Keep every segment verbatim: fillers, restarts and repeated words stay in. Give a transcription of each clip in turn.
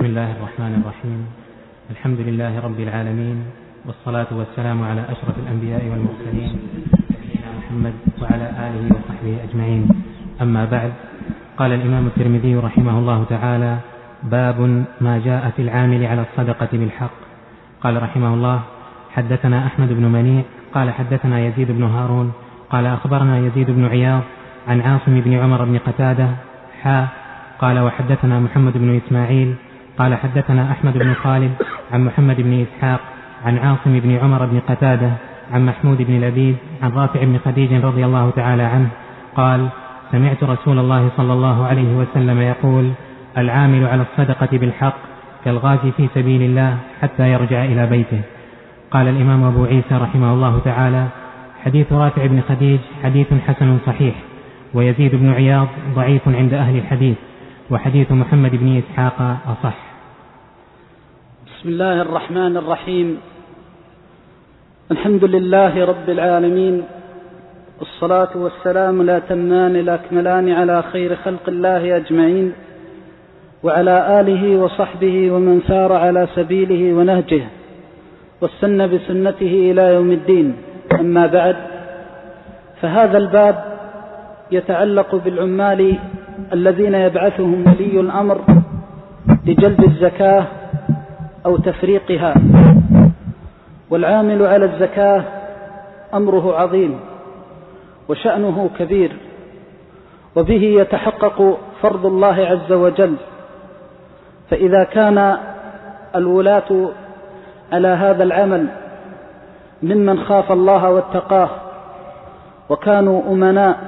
الله الرحمن الرحيم. الحمد لله رب العالمين، والصلاة والسلام على أشرف الأنبياء والمرسلين نبينا محمد وعلى آله وصحبه أجمعين. أما بعد، قال الإمام الترمذي رحمه الله تعالى: باب ما جاء في العامل على الصدقة بالحق. قال رحمه الله: حدثنا أحمد بن منيع قال حدثنا يزيد بن هارون قال أخبرنا يزيد بن عياض عن عاصم بن عمر بن قتادة حا قال وحدثنا محمد بن إسماعيل قال حدثنا أحمد بن خالد عن محمد بن إسحاق عن عاصم بن عمر بن قتادة عن محمود بن لبيد عن رافع بن خديج رضي الله تعالى عنه قال: سمعت رسول الله صلى الله عليه وسلم يقول: العامل على الصدقة بالحق كالغازي في سبيل الله حتى يرجع إلى بيته. قال الإمام أبو عيسى رحمه الله تعالى: حديث رافع بن خديج حديث حسن صحيح، ويزيد بن عياض ضعيف عند أهل الحديث، وحديث محمد بن إسحاق أصح. بسم الله الرحمن الرحيم. الحمد لله رب العالمين، والصلاة والسلام لا تمان الأكملان على خير خلق الله أجمعين، وعلى آله وصحبه ومن سار على سبيله ونهجه واستنى بسنته إلى يوم الدين. أما بعد، فهذا الباب يتعلق بالعمال الذين يبعثهم ولي الأمر لجلب الزكاة أو تفريقها. والعامل على الزكاة أمره عظيم وشأنه كبير، وبه يتحقق فرض الله عز وجل. فإذا كان الولاة على هذا العمل ممن خاف الله واتقاه وكانوا أمناء،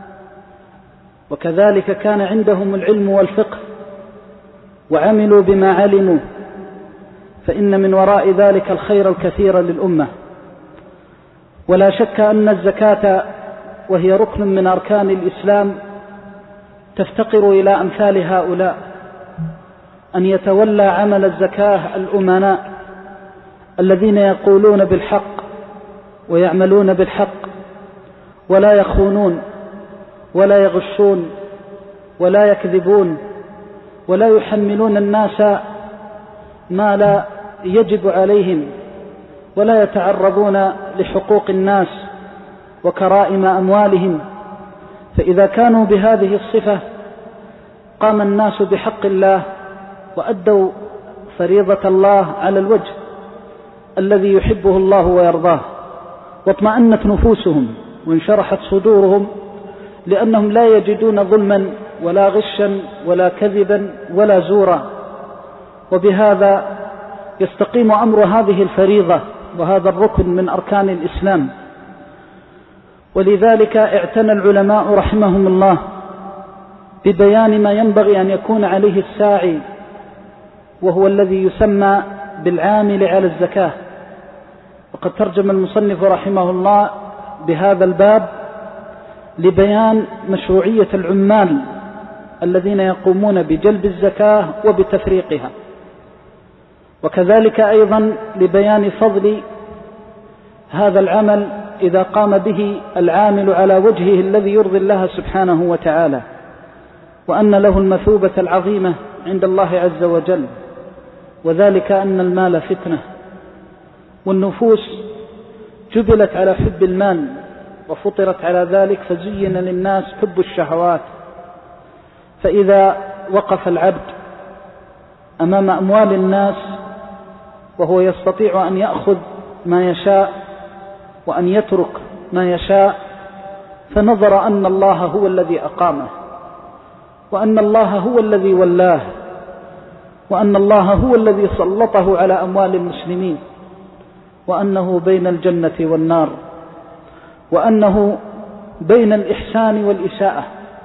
وكذلك كان عندهم العلم والفقه وعملوا بما علموا، فإن من وراء ذلك الخير الكثير للأمة. ولا شك أن الزكاة وهي ركن من أركان الإسلام تفتقر إلى أمثال هؤلاء، أن يتولى عمل الزكاة الأمناء الذين يقولون بالحق ويعملون بالحق، ولا يخونون ولا يغشون ولا يكذبون ولا يحملون الناس ما لا يجب عليهم، ولا يتعرضون لحقوق الناس وكرائم أموالهم. فإذا كانوا بهذه الصفة قام الناس بحق الله وأدوا فريضة الله على الوجه الذي يحبه الله ويرضاه، واطمأنت نفوسهم وانشرحت صدورهم، لأنهم لا يجدون ظلما ولا غشا ولا كذبا ولا زورا. وبهذا يستقيم أمر هذه الفريضة وهذا الركن من أركان الإسلام. ولذلك اعتنى العلماء رحمهم الله ببيان ما ينبغي أن يكون عليه الساعي، وهو الذي يسمى بالعامل على الزكاة. وقد ترجم المصنف رحمه الله بهذا الباب لبيان مشروعية العمال الذين يقومون بجلب الزكاة وبتفريقها، وكذلك أيضا لبيان فضل هذا العمل إذا قام به العامل على وجهه الذي يرضي الله سبحانه وتعالى، وأن له المثوبة العظيمة عند الله عز وجل. وذلك أن المال فتنة، والنفوس جبلت على حب المال وفطرت على ذلك، فزين للناس حب الشهوات. فإذا وقف العبد أمام أموال الناس وهو يستطيع أن يأخذ ما يشاء وأن يترك ما يشاء، فنظر أن الله هو الذي أقامه، وأن الله هو الذي ولاه، وأن الله هو الذي سلطه على أموال المسلمين، وأنه بين الجنة والنار، وأنه بين الإحسان والإساءة،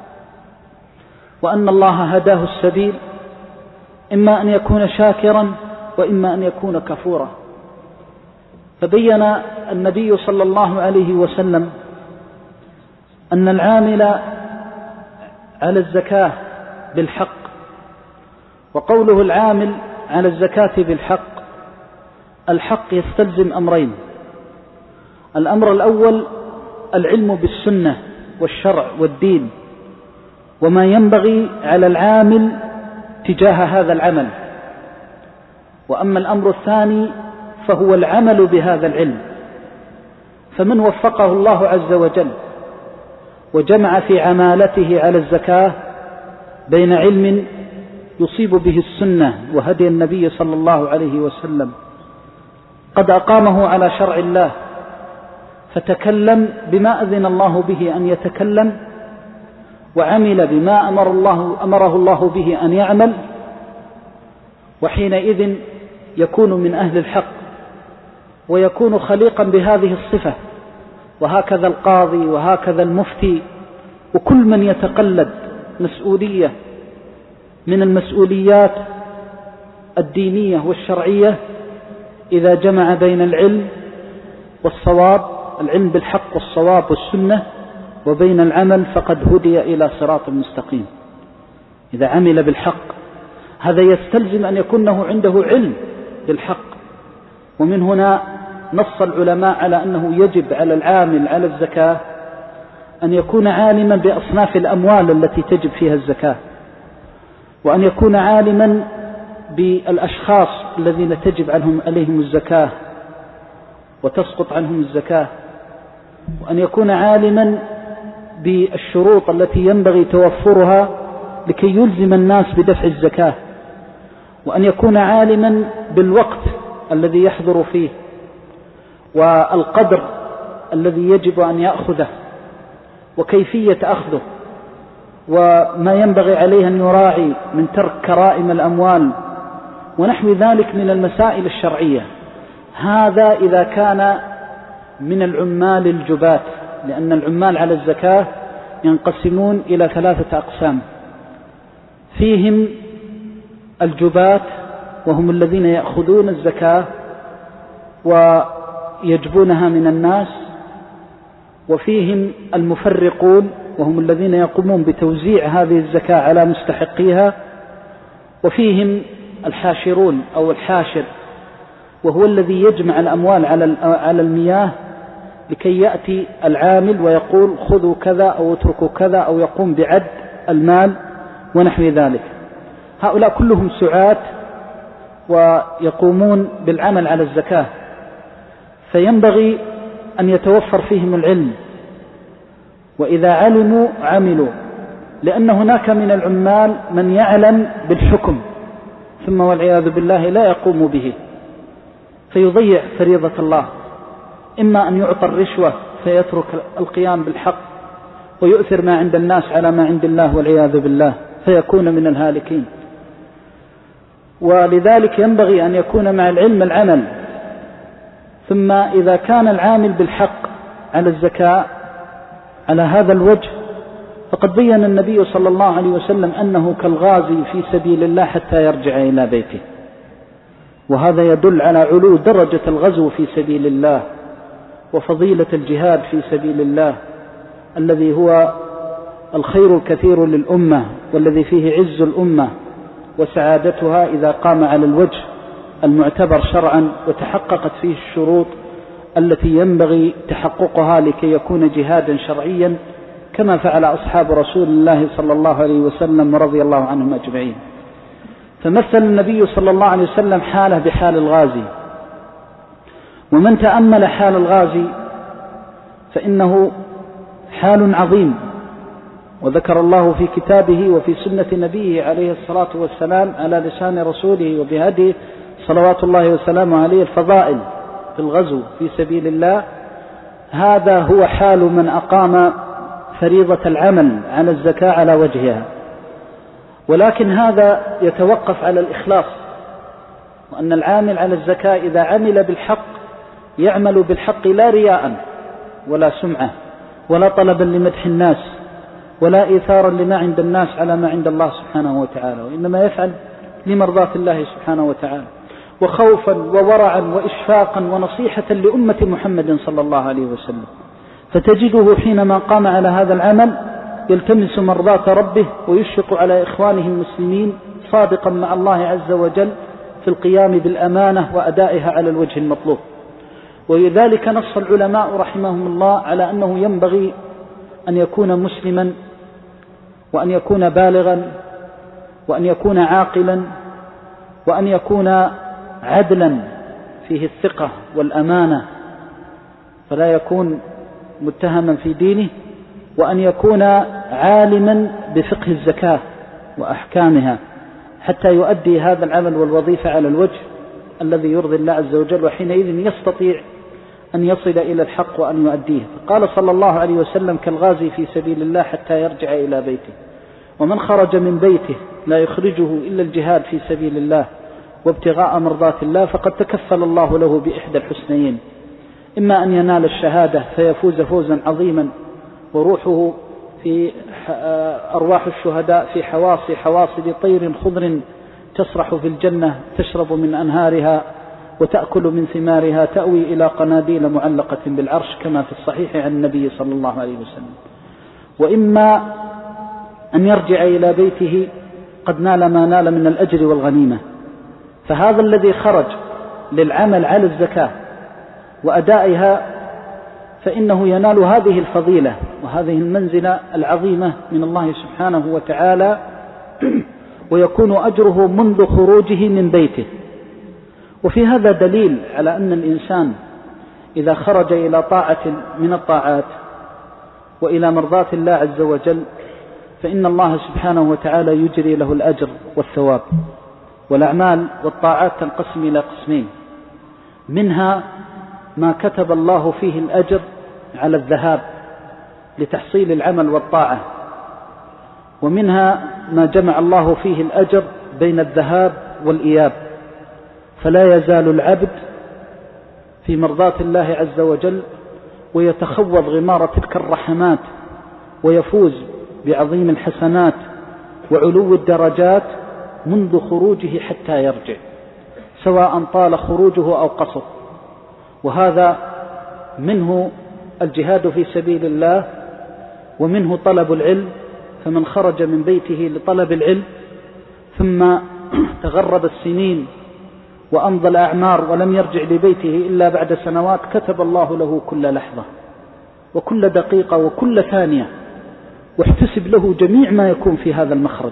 وأن الله هداه السبيل، إما أن يكون شاكرا وإما أن يكون كفورا. فبين النبي صلى الله عليه وسلم أن العامل على الزكاة بالحق، وقوله العامل على الزكاة بالحق، الحق يستلزم أمرين: الأمر الأول العلم بالسنة والشرع والدين، وما ينبغي على العامل تجاه هذا العمل، وأما الأمر الثاني فهو العمل بهذا العلم. فمن وفقه الله عز وجل وجمع في عمالته على الزكاة بين علم يصيب به السنة وهدي النبي صلى الله عليه وسلم قد أقامه على شرع الله فتكلم بما أذن الله به أن يتكلم، وعمل بما أمر الله أمره الله به أن يعمل، وحينئذ يكون من أهل الحق ويكون خليقا بهذه الصفة. وهكذا القاضي وهكذا المفتي وكل من يتقلد مسؤولية من المسؤوليات الدينية والشرعية إذا جمع بين العلم والصواب، العلم بالحق والصواب والسنة، وبين العمل فقد هدي إلى صراط مستقيم. إذا عمل بالحق هذا يستلزم أن يكون له عنده علم بالحق. ومن هنا نص العلماء على أنه يجب على العامل على الزكاة أن يكون عالما بأصناف الأموال التي تجب فيها الزكاة، وأن يكون عالما بالأشخاص الذين تجب عليهم الزكاة وتسقط عنهم الزكاة، وأن يكون عالما بالشروط التي ينبغي توفرها لكي يلزم الناس بدفع الزكاة، وأن يكون عالما بالوقت الذي يحضر فيه والقدر الذي يجب أن يأخذه وكيفية أخذه وما ينبغي عليه أن يراعي من ترك كرائم الأموال ونحو ذلك من المسائل الشرعية. هذا إذا كان من العمال الجبات، لأن العمال على الزكاة ينقسمون إلى ثلاثة أقسام: فيهم الجبات وهم الذين يأخذون الزكاة ويجبونها من الناس، وفيهم المفرقون وهم الذين يقومون بتوزيع هذه الزكاة على مستحقيها، وفيهم الحاشرون أو الحاشر وهو الذي يجمع الأموال على المياه لكي يأتي العامل ويقول خذوا كذا أو اتركوا كذا أو يقوم بعد المال ونحو ذلك. هؤلاء كلهم سعاة ويقومون بالعمل على الزكاة، فينبغي أن يتوفر فيهم العلم، وإذا علموا عملوا، لأن هناك من العمال من يعلم بالحكم ثم والعياذ بالله لا يقوم به فيضيع فريضة الله، إما أن يعطى الرشوة فيترك القيام بالحق ويؤثر ما عند الناس على ما عند الله والعياذ بالله فيكون من الهالكين. ولذلك ينبغي أن يكون مع العلم العمل. ثم إذا كان العامل بالحق على الزكاة على هذا الوجه فقد بين النبي صلى الله عليه وسلم أنه كالغازي في سبيل الله حتى يرجع إلى بيته، وهذا يدل على علو درجة الغزو في سبيل الله وفضيلة الجهاد في سبيل الله الذي هو الخير الكثير للأمة والذي فيه عز الأمة وسعادتها إذا قام على الوجه المعتبر شرعا وتحققت فيه الشروط التي ينبغي تحققها لكي يكون جهادا شرعيا كما فعل أصحاب رسول الله صلى الله عليه وسلم ورضي الله عنهم أجمعين. فمثل النبي صلى الله عليه وسلم حاله بحال الغازي، ومن تأمل حال الغازي فإنه حال عظيم، وذكر الله في كتابه وفي سنة نبيه عليه الصلاة والسلام على لسان رسوله وبهديه صلوات الله وسلامه عليه الفضائل في الغزو في سبيل الله. هذا هو حال من أقام فريضة العمل على الزكاة على وجهها، ولكن هذا يتوقف على الإخلاص، وأن العامل على الزكاة إذا عمل بالحق يعمل بالحق لا رياء ولا سمعة ولا طلبا لمدح الناس ولا إيثارا لما عند الناس على ما عند الله سبحانه وتعالى، وإنما يفعل لمرضاة الله سبحانه وتعالى وخوفا وورعا وإشفاقا ونصيحة لأمة محمد صلى الله عليه وسلم. فتجده حينما قام على هذا العمل يلتمس مرضاة ربه ويشفق على إخوانه المسلمين صادقا مع الله عز وجل في القيام بالأمانة وأدائها على الوجه المطلوب. ولذلك نص العلماء رحمهم الله على أنه ينبغي أن يكون مسلما وأن يكون بالغا وأن يكون عاقلا وأن يكون عدلا فيه الثقة والأمانة فلا يكون متهما في دينه، وأن يكون عالما بفقه الزكاة وأحكامها حتى يؤدي هذا العمل والوظيفة على الوجه الذي يرضي الله عز وجل، وحينئذ يستطيع أن يصل إلى الحق وأن يؤديه. فقال صلى الله عليه وسلم: كالغازي في سبيل الله حتى يرجع إلى بيته. ومن خرج من بيته لا يخرجه إلا الجهاد في سبيل الله وابتغاء مرضات الله فقد تكفل الله له بإحدى الحسنيين: إما أن ينال الشهادة فيفوز فوزا عظيما وروحه في أرواح الشهداء في حواصي حواصل طير خضر تسرح في الجنة تشرب من أنهارها وتأكل من ثمارها تأوي إلى قناديل معلقة بالعرش كما في الصحيح عن النبي صلى الله عليه وسلم. وإما أن يرجع إلى بيته قد نال ما نال من الأجر والغنيمة. فهذا الذي خرج للعمل على الزكاة وأدائها فإنه ينال هذه الفضيلة وهذه المنزلة العظيمة من الله سبحانه وتعالى، ويكون أجره منذ خروجه من بيته. وفي هذا دليل على أن الإنسان إذا خرج إلى طاعة من الطاعات وإلى مرضاة الله عز وجل فإن الله سبحانه وتعالى يجري له الأجر والثواب. والأعمال والطاعات تنقسم إلى قسمين: منها ما كتب الله فيه الأجر على الذهاب لتحصيل العمل والطاعة، ومنها ما جمع الله فيه الأجر بين الذهاب والإياب، فلا يزال العبد في مرضاة الله عز وجل ويتخوض غمار تلك الرحمات ويفوز بعظيم الحسنات وعلو الدرجات منذ خروجه حتى يرجع، سواء طال خروجه أو قصر. وهذا منه الجهاد في سبيل الله، ومنه طلب العلم، فمن خرج من بيته لطلب العلم ثم تغرب السنين وأمضى الأعمار ولم يرجع لبيته إلا بعد سنوات كتب الله له كل لحظة وكل دقيقة وكل ثانية، واحتسب له جميع ما يكون في هذا المخرج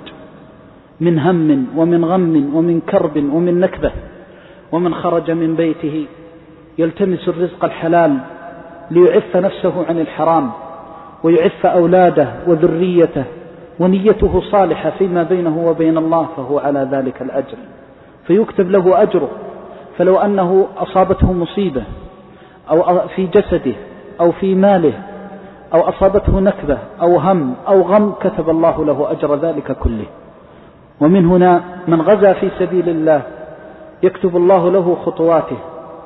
من هم ومن غم ومن كرب ومن نكبة. ومن خرج من بيته يلتمس الرزق الحلال ليعف نفسه عن الحرام ويعف أولاده وذريته ونيته صالحة فيما بينه وبين الله فهو على ذلك الأجر، فيكتب له أجره. فلو أنه أصابته مصيبة أو في جسده أو في ماله أو أصابته نكبة أو هم أو غم كتب الله له أجر ذلك كله. ومن هنا من غزا في سبيل الله يكتب الله له خطواته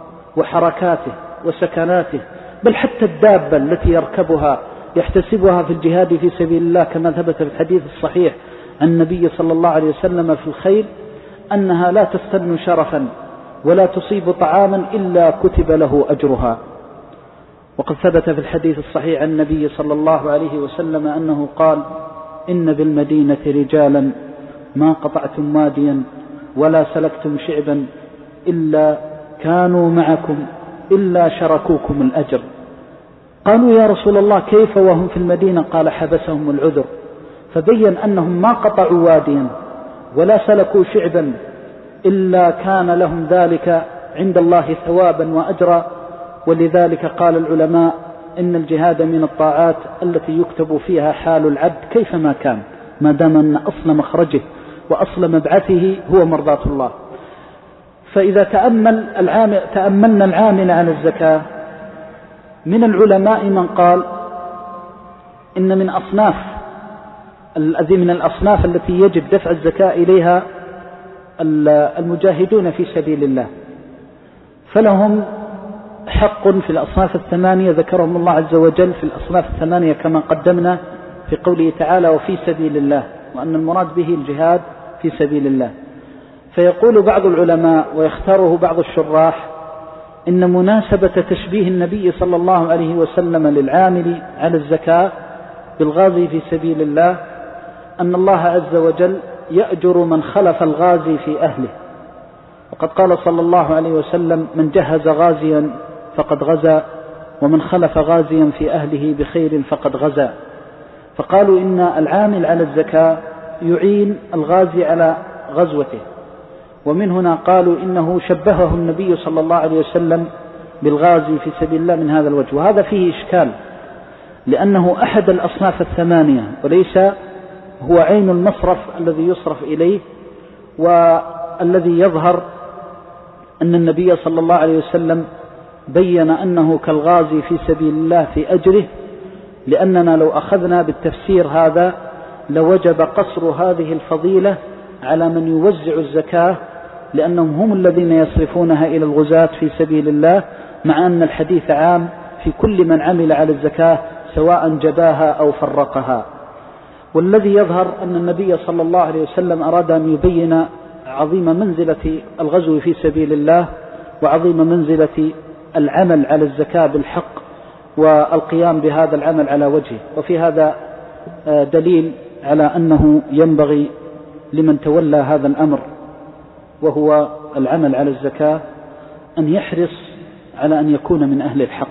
وحركاته وسكناته، بل حتى الدابة التي يركبها يحتسبها في الجهاد في سبيل الله، كما ثبت في الحديث الصحيح عن النبي صلى الله عليه وسلم في الخيل أنها لا تستن شرفا ولا تصيب طعاما إلا كتب له أجرها. وقد ثبت في الحديث الصحيح عن النبي صلى الله عليه وسلم أنه قال: إن بالمدينة رجالا ما قطعتم واديا ولا سلكتم شعبا إلا كانوا معكم إلا شركوكم الأجر. قالوا: يا رسول الله كيف وهم في المدينة؟ قال: حبسهم العذر. فبين أنهم ما قطعوا واديا ولا سلكوا شعبا إلا كان لهم ذلك عند الله ثوابا وأجرا. ولذلك قال العلماء إن الجهاد من الطاعات التي يكتب فيها حال العبد كيفما كان، ما دام أن أصل مخرجه وأصل مبعثه هو مرضاة الله. فإذا تأمل العامل تأملنا العامل على الزكاة، من العلماء من قال إن من أصناف الذي من الأصناف التي يجب دفع الزكاة إليها المجاهدون في سبيل الله، فلهم حق في الأصناف الثمانية ذكرهم الله عز وجل في الأصناف الثمانية كما قدمنا في قوله تعالى: وفي سبيل الله، وأن المراد به الجهاد في سبيل الله. فيقول بعض العلماء ويختاره بعض الشراح إن مناسبة تشبيه النبي صلى الله عليه وسلم للعامل على الزكاة بالغازي في سبيل الله أن الله عز وجل يأجر من خلف الغازي في أهله. وقد قال صلى الله عليه وسلم: من جهز غازيا فقد غزا، ومن خلف غازيا في أهله بخير فقد غزا. فقالوا إن العامل على الزكاة يعين الغازي على غزوته، ومن هنا قالوا إنه شبهه النبي صلى الله عليه وسلم بالغازي في سبيل الله من هذا الوجه، وهذا فيه إشكال لأنه أحد الأصناف الثمانية وليس هو عين المصرف الذي يصرف إليه. والذي يظهر أن النبي صلى الله عليه وسلم بين أنه كالغازي في سبيل الله في أجره، لأننا لو أخذنا بالتفسير هذا لوجب قصر هذه الفضيلة على من يوزع الزكاة، لأنهم هم الذين يصرفونها إلى الغزاة في سبيل الله، مع أن الحديث عام في كل من عمل على الزكاة سواء جباها أو فرقها. والذي يظهر أن النبي صلى الله عليه وسلم أراد أن يبين عظيم منزلة الغزو في سبيل الله وعظيم منزلة العمل على الزكاة بالحق والقيام بهذا العمل على وجهه. وفي هذا دليل على أنه ينبغي لمن تولى هذا الأمر وهو العمل على الزكاة أن يحرص على أن يكون من أهل الحق.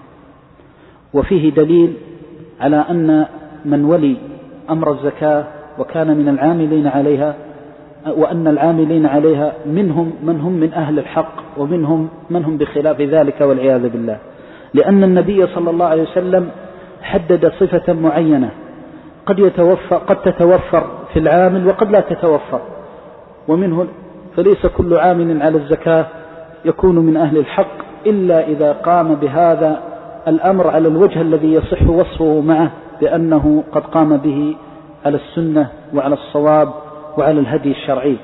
وفيه دليل على أن من ولي أمر الزكاة وكان من العاملين عليها، وأن العاملين عليها منهم من هم من أهل الحق ومنهم من هم بخلاف ذلك والعياذ بالله، لأن النبي صلى الله عليه وسلم حدد صفة معينة قد يتوفر قد تتوفر في العامل وقد لا تتوفر، ومنه فليس كل عامل على الزكاة يكون من أهل الحق إلا إذا قام بهذا الأمر على الوجه الذي يصح وصفه معه بأنه قد قام به على السنة وعلى الصواب وعلى الهدي الشرعي.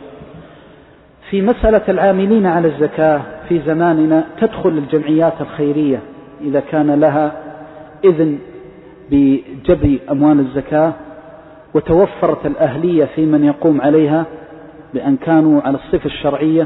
في مسألة العاملين على الزكاة في زماننا تدخل الجمعيات الخيرية إذا كان لها إذن بجبر أموال الزكاة وتوفرت الأهلية في من يقوم عليها بأن كانوا على الصفة الشرعية،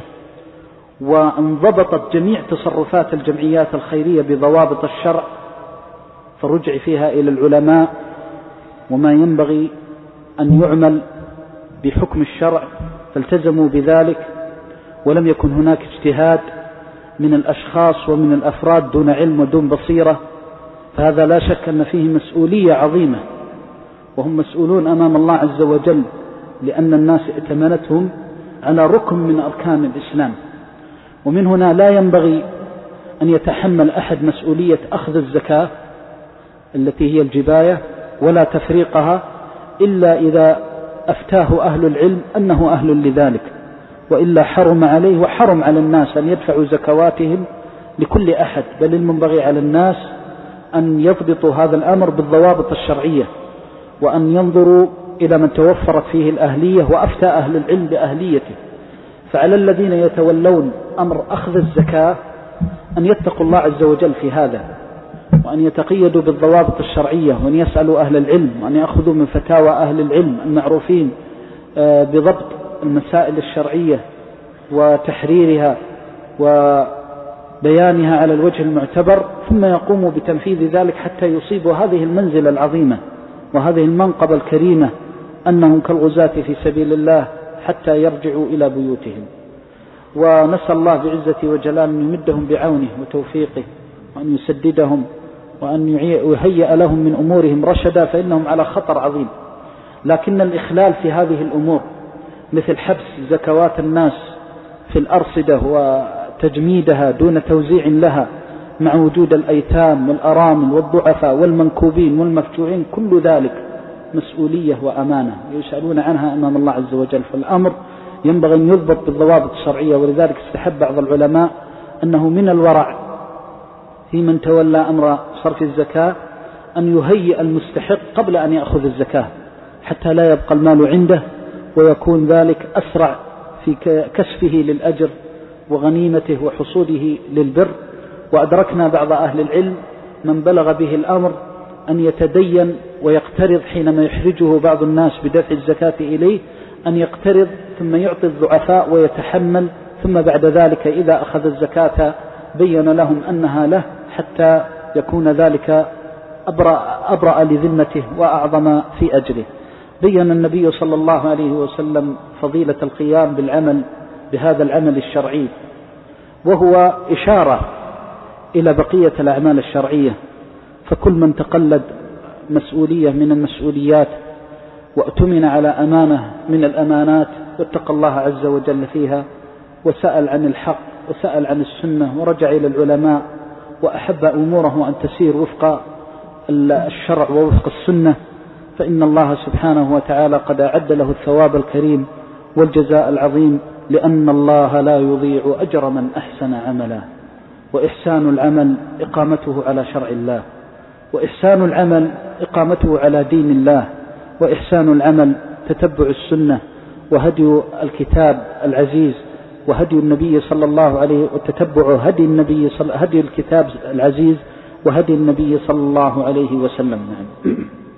وانضبطت جميع تصرفات الجمعيات الخيرية بضوابط الشرع، فرجع فيها إلى العلماء وما ينبغي أن يعمل بحكم الشرع فالتزموا بذلك، ولم يكن هناك اجتهاد من الأشخاص ومن الأفراد دون علم ودون بصيرة، فهذا لا شك أن فيه مسؤولية عظيمة، وهم مسؤولون أمام الله عز وجل لأن الناس ائتمنتهم على ركن من أركان الإسلام. ومن هنا لا ينبغي أن يتحمل أحد مسؤولية أخذ الزكاة التي هي الجباية ولا تفريقها إلا إذا أفتاه أهل العلم أنه أهل لذلك، وإلا حرم عليه وحرم على الناس أن يدفعوا زكواتهم لكل أحد، بل المنبغي على الناس أن يضبطوا هذا الأمر بالضوابط الشرعية، وأن ينظروا إلى من توفرت فيه الأهلية وأفتى أهل العلم بأهليته. فعلى الذين يتولون أمر أخذ الزكاة أن يتقوا الله عز وجل في هذا، وأن يتقيدوا بالضوابط الشرعية، وأن يسألوا أهل العلم، وأن يأخذوا من فتاوى أهل العلم المعروفين بضبط المسائل الشرعية وتحريرها وبيانها على الوجه المعتبر، ثم يقوموا بتنفيذ ذلك حتى يصيبوا هذه المنزلة العظيمة وهذه المنقبة الكريمة أنهم كالغزاة في سبيل الله حتى يرجعوا إلى بيوتهم. ونسأل الله بعزة وجلال أن يمدهم بعونه وتوفيقه، وأن يسددهم، وأن يهيئ لهم من أمورهم رشدا، فإنهم على خطر عظيم. لكن الإخلال في هذه الأمور مثل حبس زكوات الناس في الأرصدة وتجميدها دون توزيع لها مع وجود الأيتام والأرامل والضعفاء والمنكوبين والمفجوعين، كل ذلك مسؤولية وأمانة يسألون عنها أمام الله عز وجل. فالأمر ينبغي أن يضبط بالضوابط الشرعية، ولذلك استحب بعض العلماء أنه من الورع في من تولى أمر صرف الزكاة أن يهيئ المستحق قبل أن يأخذ الزكاة حتى لا يبقى المال عنده، ويكون ذلك أسرع في كسبه للأجر وغنيمته وحصوله للبر. وأدركنا بعض أهل العلم من بلغ به الأمر أن يتدين ويقترض حينما يحرجه بعض الناس بدفع الزكاة إليه، أن يقترض ثم يعطي الضعفاء ويتحمل، ثم بعد ذلك إذا أخذ الزكاة بين لهم أنها له حتى يكون ذلك أبرأ, أبرأ لذمته وأعظم في أجره. بين النبي صلى الله عليه وسلم فضيلة القيام بالعمل بهذا العمل الشرعي، وهو إشارة إلى بقية الأعمال الشرعية. فكل من تقلد مسؤولية من المسؤوليات وأتمن على أمانة من الأمانات واتقى الله عز وجل فيها وسأل عن الحق وسأل عن السنة ورجع إلى العلماء وأحب أموره أن تسير وفق الشرع ووفق السنة، فإن الله سبحانه وتعالى قد أعد له الثواب الكريم والجزاء العظيم، لأن الله لا يضيع أجر من أحسن عملا. وإحسان العمل إقامته على شرع الله، وإحسان العمل إقامته على دين الله، وإحسان العمل تتبع السنة وهدي الكتاب العزيز وهدي النبي صلى الله عليه وتتبع هدي النبي صلى هدي الكتاب العزيز وهدي النبي صلى الله عليه وسلم. نعم.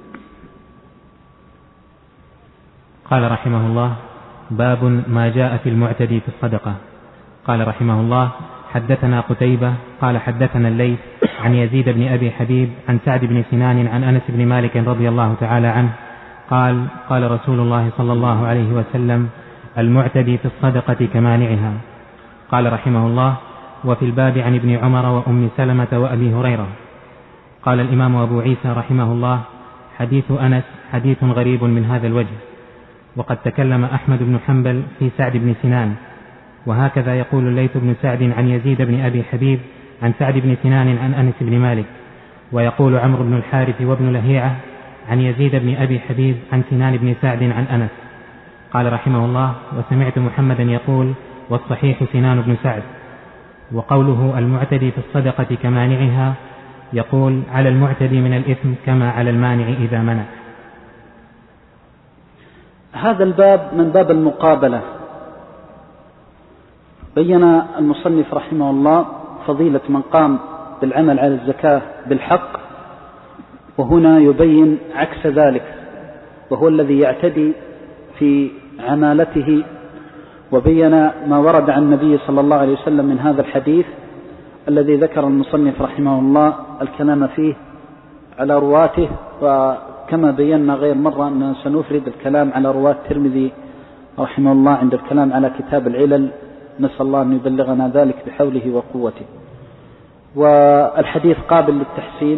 قال رحمه الله: باب ما جاء في المعتدي في الصدقة. قال رحمه الله: حدثنا قتيبة قال حدثنا الليث عن يزيد بن أبي حبيب عن سعد بن سنان عن أنس بن مالك رضي الله تعالى عنه قال: قال رسول الله صلى الله عليه وسلم: المعتدي في الصدقة كمانعها. قال رحمه الله: وفي الباب عن ابن عمر وأم سلمة وأبي هريرة. قال الإمام أبو عيسى رحمه الله: حديث أنس حديث غريب من هذا الوجه، وقد تكلم أحمد بن حنبل في سعد بن سنان، وهكذا يقول الليث بن سعد عن يزيد بن أبي حبيب عن سعد بن سنان عن أنس بن مالك، ويقول عمرو بن الحارث وابن لهيعة عن يزيد بن أبي حبيب عن سنان بن سعد عن أنس. قال رحمه الله: وسمعت محمدا يقول: والصحيح سنان بن سعد. وقوله المعتدي في الصدقة كمانعها يقول على المعتدي من الإثم كما على المانع إذا منع. هذا الباب من باب المقابلة. بين المصنف رحمه الله فضيلة من قام بالعمل على الزكاة بالحق، وهنا يبين عكس ذلك، وهو الذي يعتدي في عمالته. وبين ما ورد عن النبي صلى الله عليه وسلم من هذا الحديث الذي ذكر المصنف رحمه الله الكلام فيه على رواته، وكما بينا غير مرة أننا سنفرد الكلام على رواة الترمذي رحمه الله عند الكلام على كتاب العلل، نسأل الله أن يبلغنا ذلك بحوله وقوته. والحديث قابل للتحسين،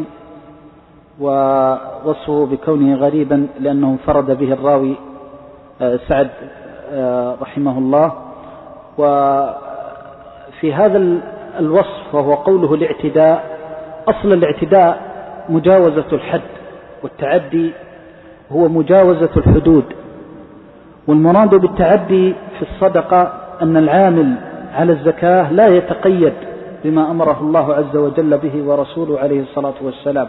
ووصفه بكونه غريبا لأنه انفرد به الراوي سعد رحمه الله. وفي هذا الوصف وهو قوله الاعتداء، أصل الاعتداء مجاوزة الحد، والتعدي هو مجاوزة الحدود. والمراد بالتعدي في الصدقة أن العامل على الزكاة لا يتقيد بما أمره الله عز وجل به ورسوله عليه الصلاة والسلام.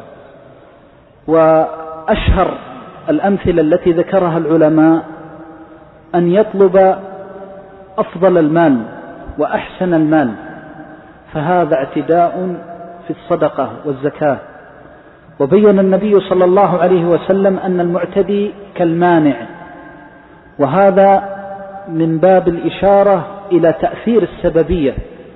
وأشهر الأمثلة التي ذكرها العلماء أن يطلب أفضل المال وأحسن المال، فهذا اعتداء في الصدقة والزكاة. وبين النبي صلى الله عليه وسلم أن المعتدي كالمانع، وهذا من باب الإشارة إلى تأثير السببية.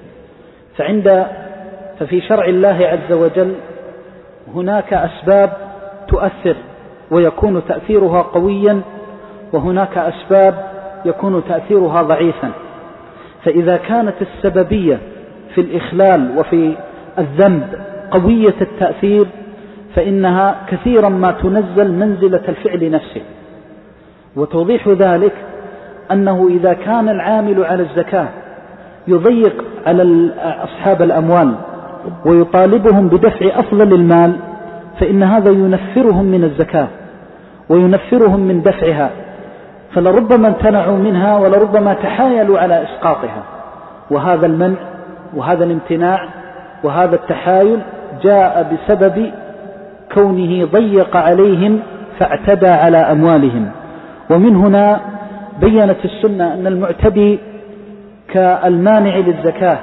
فعند ففي شرع الله عز وجل هناك أسباب تؤثر ويكون تأثيرها قويا، وهناك أسباب يكون تأثيرها ضعيفا. فإذا كانت السببية في الإخلال وفي الذنب قوية التأثير، فإنها كثيرا ما تنزل منزلة الفعل نفسه. وتوضيح ذلك أنه إذا كان العامل على الزكاة يضيق على أصحاب الأموال ويطالبهم بدفع أفضل المال، فإن هذا ينفرهم من الزكاة وينفرهم من دفعها، فلربما امتنعوا منها ولربما تحايلوا على إسقاطها. وهذا المنع وهذا الامتناع وهذا التحايل جاء بسبب كونه ضيق عليهم فاعتدى على أموالهم. ومن هنا بيّنت السنة أن المعتدي كالمانع للزكاة،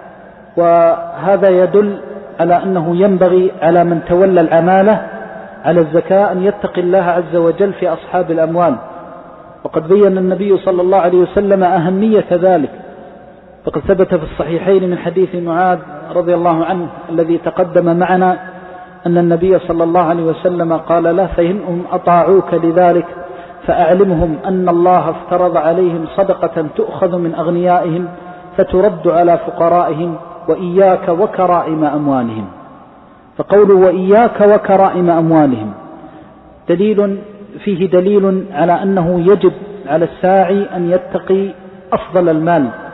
وهذا يدل على أنه ينبغي على من تولى العمالة على الزكاة أن يتقي الله عز وجل في أصحاب الأموال. وقد بيّن النبي صلى الله عليه وسلم أهمية ذلك، فقد ثبت في الصحيحين من حديث معاذ رضي الله عنه الذي تقدم معنا أن النبي صلى الله عليه وسلم قال له: فإنهم أطاعوك لذلك فأعلمهم أن الله افترض عليهم صدقة تؤخذ من أغنيائهم فترد على فقرائهم، وإياك وكرائم أموالهم. فقوله وإياك وكرائم أموالهم دليل فيه دليل على أنه يجب على الساعي أن يتقي أفضل المال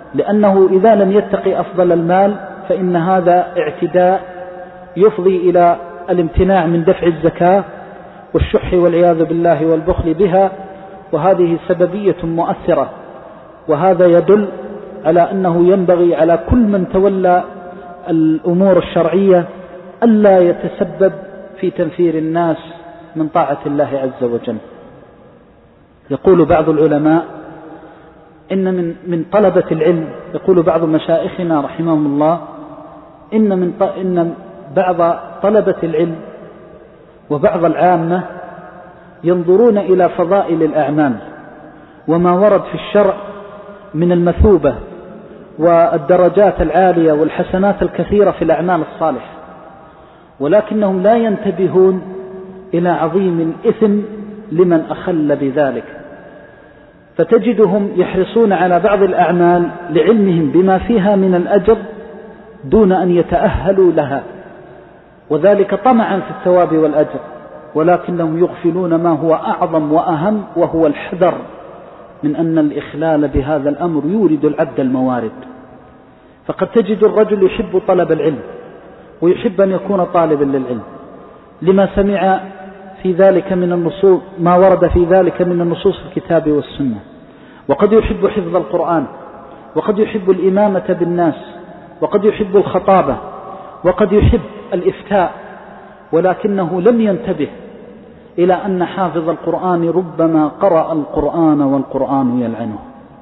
لأنه إذا لم يتقي أفضل المال فإن هذا اعتداء يفضي إلى الامتناع من دفع الزكاة والشح والعياذ بالله والبخل بها، وهذه سببية مؤثرة. وهذا يدل على أنه ينبغي على كل من تولى الأمور الشرعية ألا يتسبب في تنفير الناس من طاعة الله عز وجل. يقول بعض العلماء إن من من طلبة العلم، يقول بعض مشايخنا رحمهم الله، إن من إن بعض طلبة العلم وبعض العامة ينظرون إلى فضائل الأعمال وما ورد في الشرع من المثوبة والدرجات العالية والحسنات الكثيرة في الأعمال الصالحة، ولكنهم لا ينتبهون إلى عظيم الإثم لمن أخل بذلك. فتجدهم يحرصون على بعض الأعمال لعلمهم بما فيها من الأجر دون أن يتأهلوا لها، وذلك طمعا في الثواب والأجر، ولكنهم يغفلون ما هو أعظم وأهم، وهو الحذر من أن الإخلال بهذا الأمر يورد العبد الموارد. فقد تجد الرجل يحب طلب العلم ويحب أن يكون طالبا للعلم لما سمع في ذلك من النصوص، ما ورد في ذلك من النصوص في الكتاب والسنة، وقد يحب حفظ القرآن، وقد يحب الإمامة بالناس، وقد يحب الخطابة، وقد يحب الإفتاء، ولكنه لم ينتبه إلى أن حافظ القرآن ربما قرأ القرآن والقرآن يلعنه،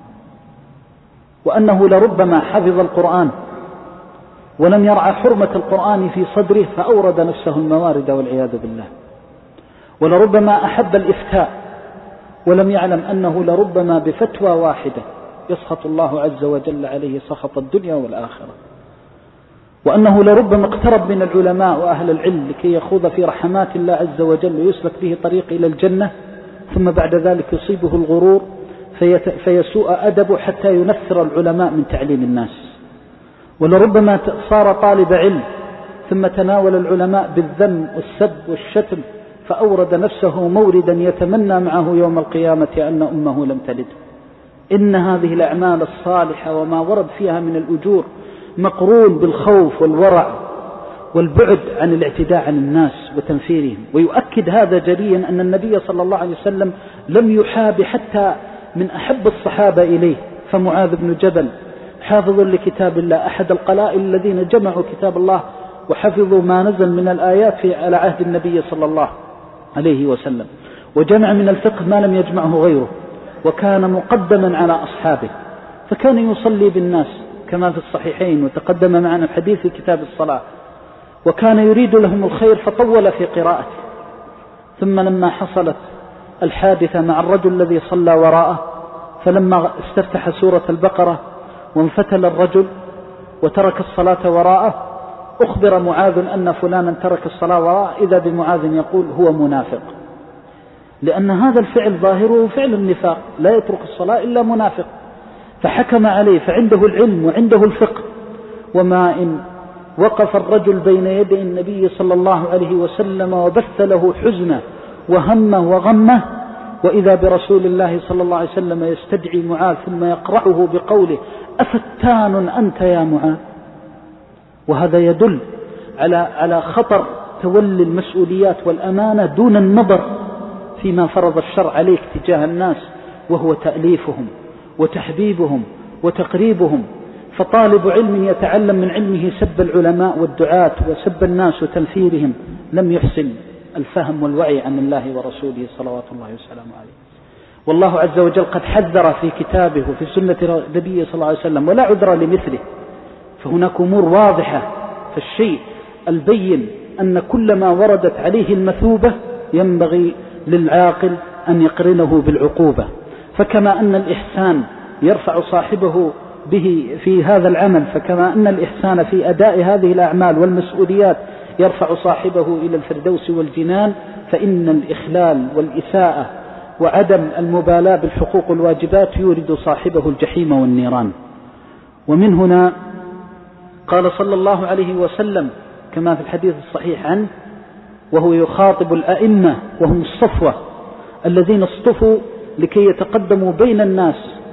وأنه لربما حفظ القرآن ولم يرعى حرمة القرآن في صدره فأورد نفسه الموارد والعياذ بالله، ولربما أحب الإفتاء ولم يعلم أنه لربما بفتوى واحدة يسخط الله عز وجل عليه سخط الدنيا والآخرة، وأنه لربما اقترب من العلماء وأهل العلم لكي يخوض في رحمات الله عز وجل ويسلك به طريق إلى الجنة، ثم بعد ذلك يصيبه الغرور فيسوء أدبه حتى ينفر العلماء من تعليم الناس. ولربما صار طالب علم ثم تناول العلماء بالذم والسب والشتم فأورد نفسه موردا يتمنى معه يوم القيامة أن أمه لم تلد. إن هذه الأعمال الصالحة وما ورد فيها من الأجور مقرون بالخوف والورع والبعد عن الاعتداء عن الناس وتنفيرهم. ويؤكد هذا جليا أن النبي صلى الله عليه وسلم لم يحاب حتى من أحب الصحابة إليه، فمعاذ بن جبل حافظ لكتاب الله، أحد القلائل الذين جمعوا كتاب الله وحفظوا ما نزل من الآيات في على عهد النبي صلى الله عليه وسلم، وجمع من الفقه ما لم يجمعه غيره، وكان مقدما على أصحابه، فكان يصلي بالناس كما في الصحيحين وتقدم معنا الحديث في كتاب الصلاة، وكان يريد لهم الخير فطول في قراءته. ثم لما حصلت الحادثة مع الرجل الذي صلى وراءه، فلما استفتح سورة البقرة وانفتل الرجل وترك الصلاة وراءه، أخبر معاذ أن فلانا ترك الصلاة وراءه، إذا بمعاذ يقول هو منافق، لأن هذا الفعل ظاهره فعل النفاق، لا يترك الصلاة إلا منافق، فحكم عليه، فعنده العلم وعنده الفقه. وما إن وقف الرجل بين يدي النبي صلى الله عليه وسلم وبث له حزنه وهمه وغمه، وإذا برسول الله صلى الله عليه وسلم يستدعي معاذ ثم يقرعه بقوله أفتان أنت يا معاذ. وهذا يدل على على خطر تولي المسؤوليات والأمانة دون النظر فيما فرض الشرع عليك تجاه الناس، وهو تأليفهم وتحبيبهم وتقريبهم. فطالب علم يتعلم من علمه سب العلماء والدعاة وسب الناس وتنفيرهم لم يحسن الفهم والوعي عن الله ورسوله صلوات الله وسلامه عليه. والله عز وجل قد حذر في كتابه وفي سنة النبي صلى الله عليه وسلم، ولا عذر لمثله. فهناك أمور واضحة، فالشيء البين أن كل ما وردت عليه المثوبة ينبغي للعاقل أن يقرنه بالعقوبة. فكما أن الإحسان يرفع صاحبه به في هذا العمل، فكما أن الإحسان في أداء هذه الأعمال والمسؤوليات يرفع صاحبه إلى الفردوس والجنان، فإن الإخلال والإساءة وعدم المبالاة بالحقوق والواجبات يورد صاحبه الجحيم والنيران. ومن هنا قال صلى الله عليه وسلم كما في الحديث الصحيح عنه، وهو يخاطب الأئمة وهم الصفوة الذين اصطفوا لكي يتقدموا بين الناس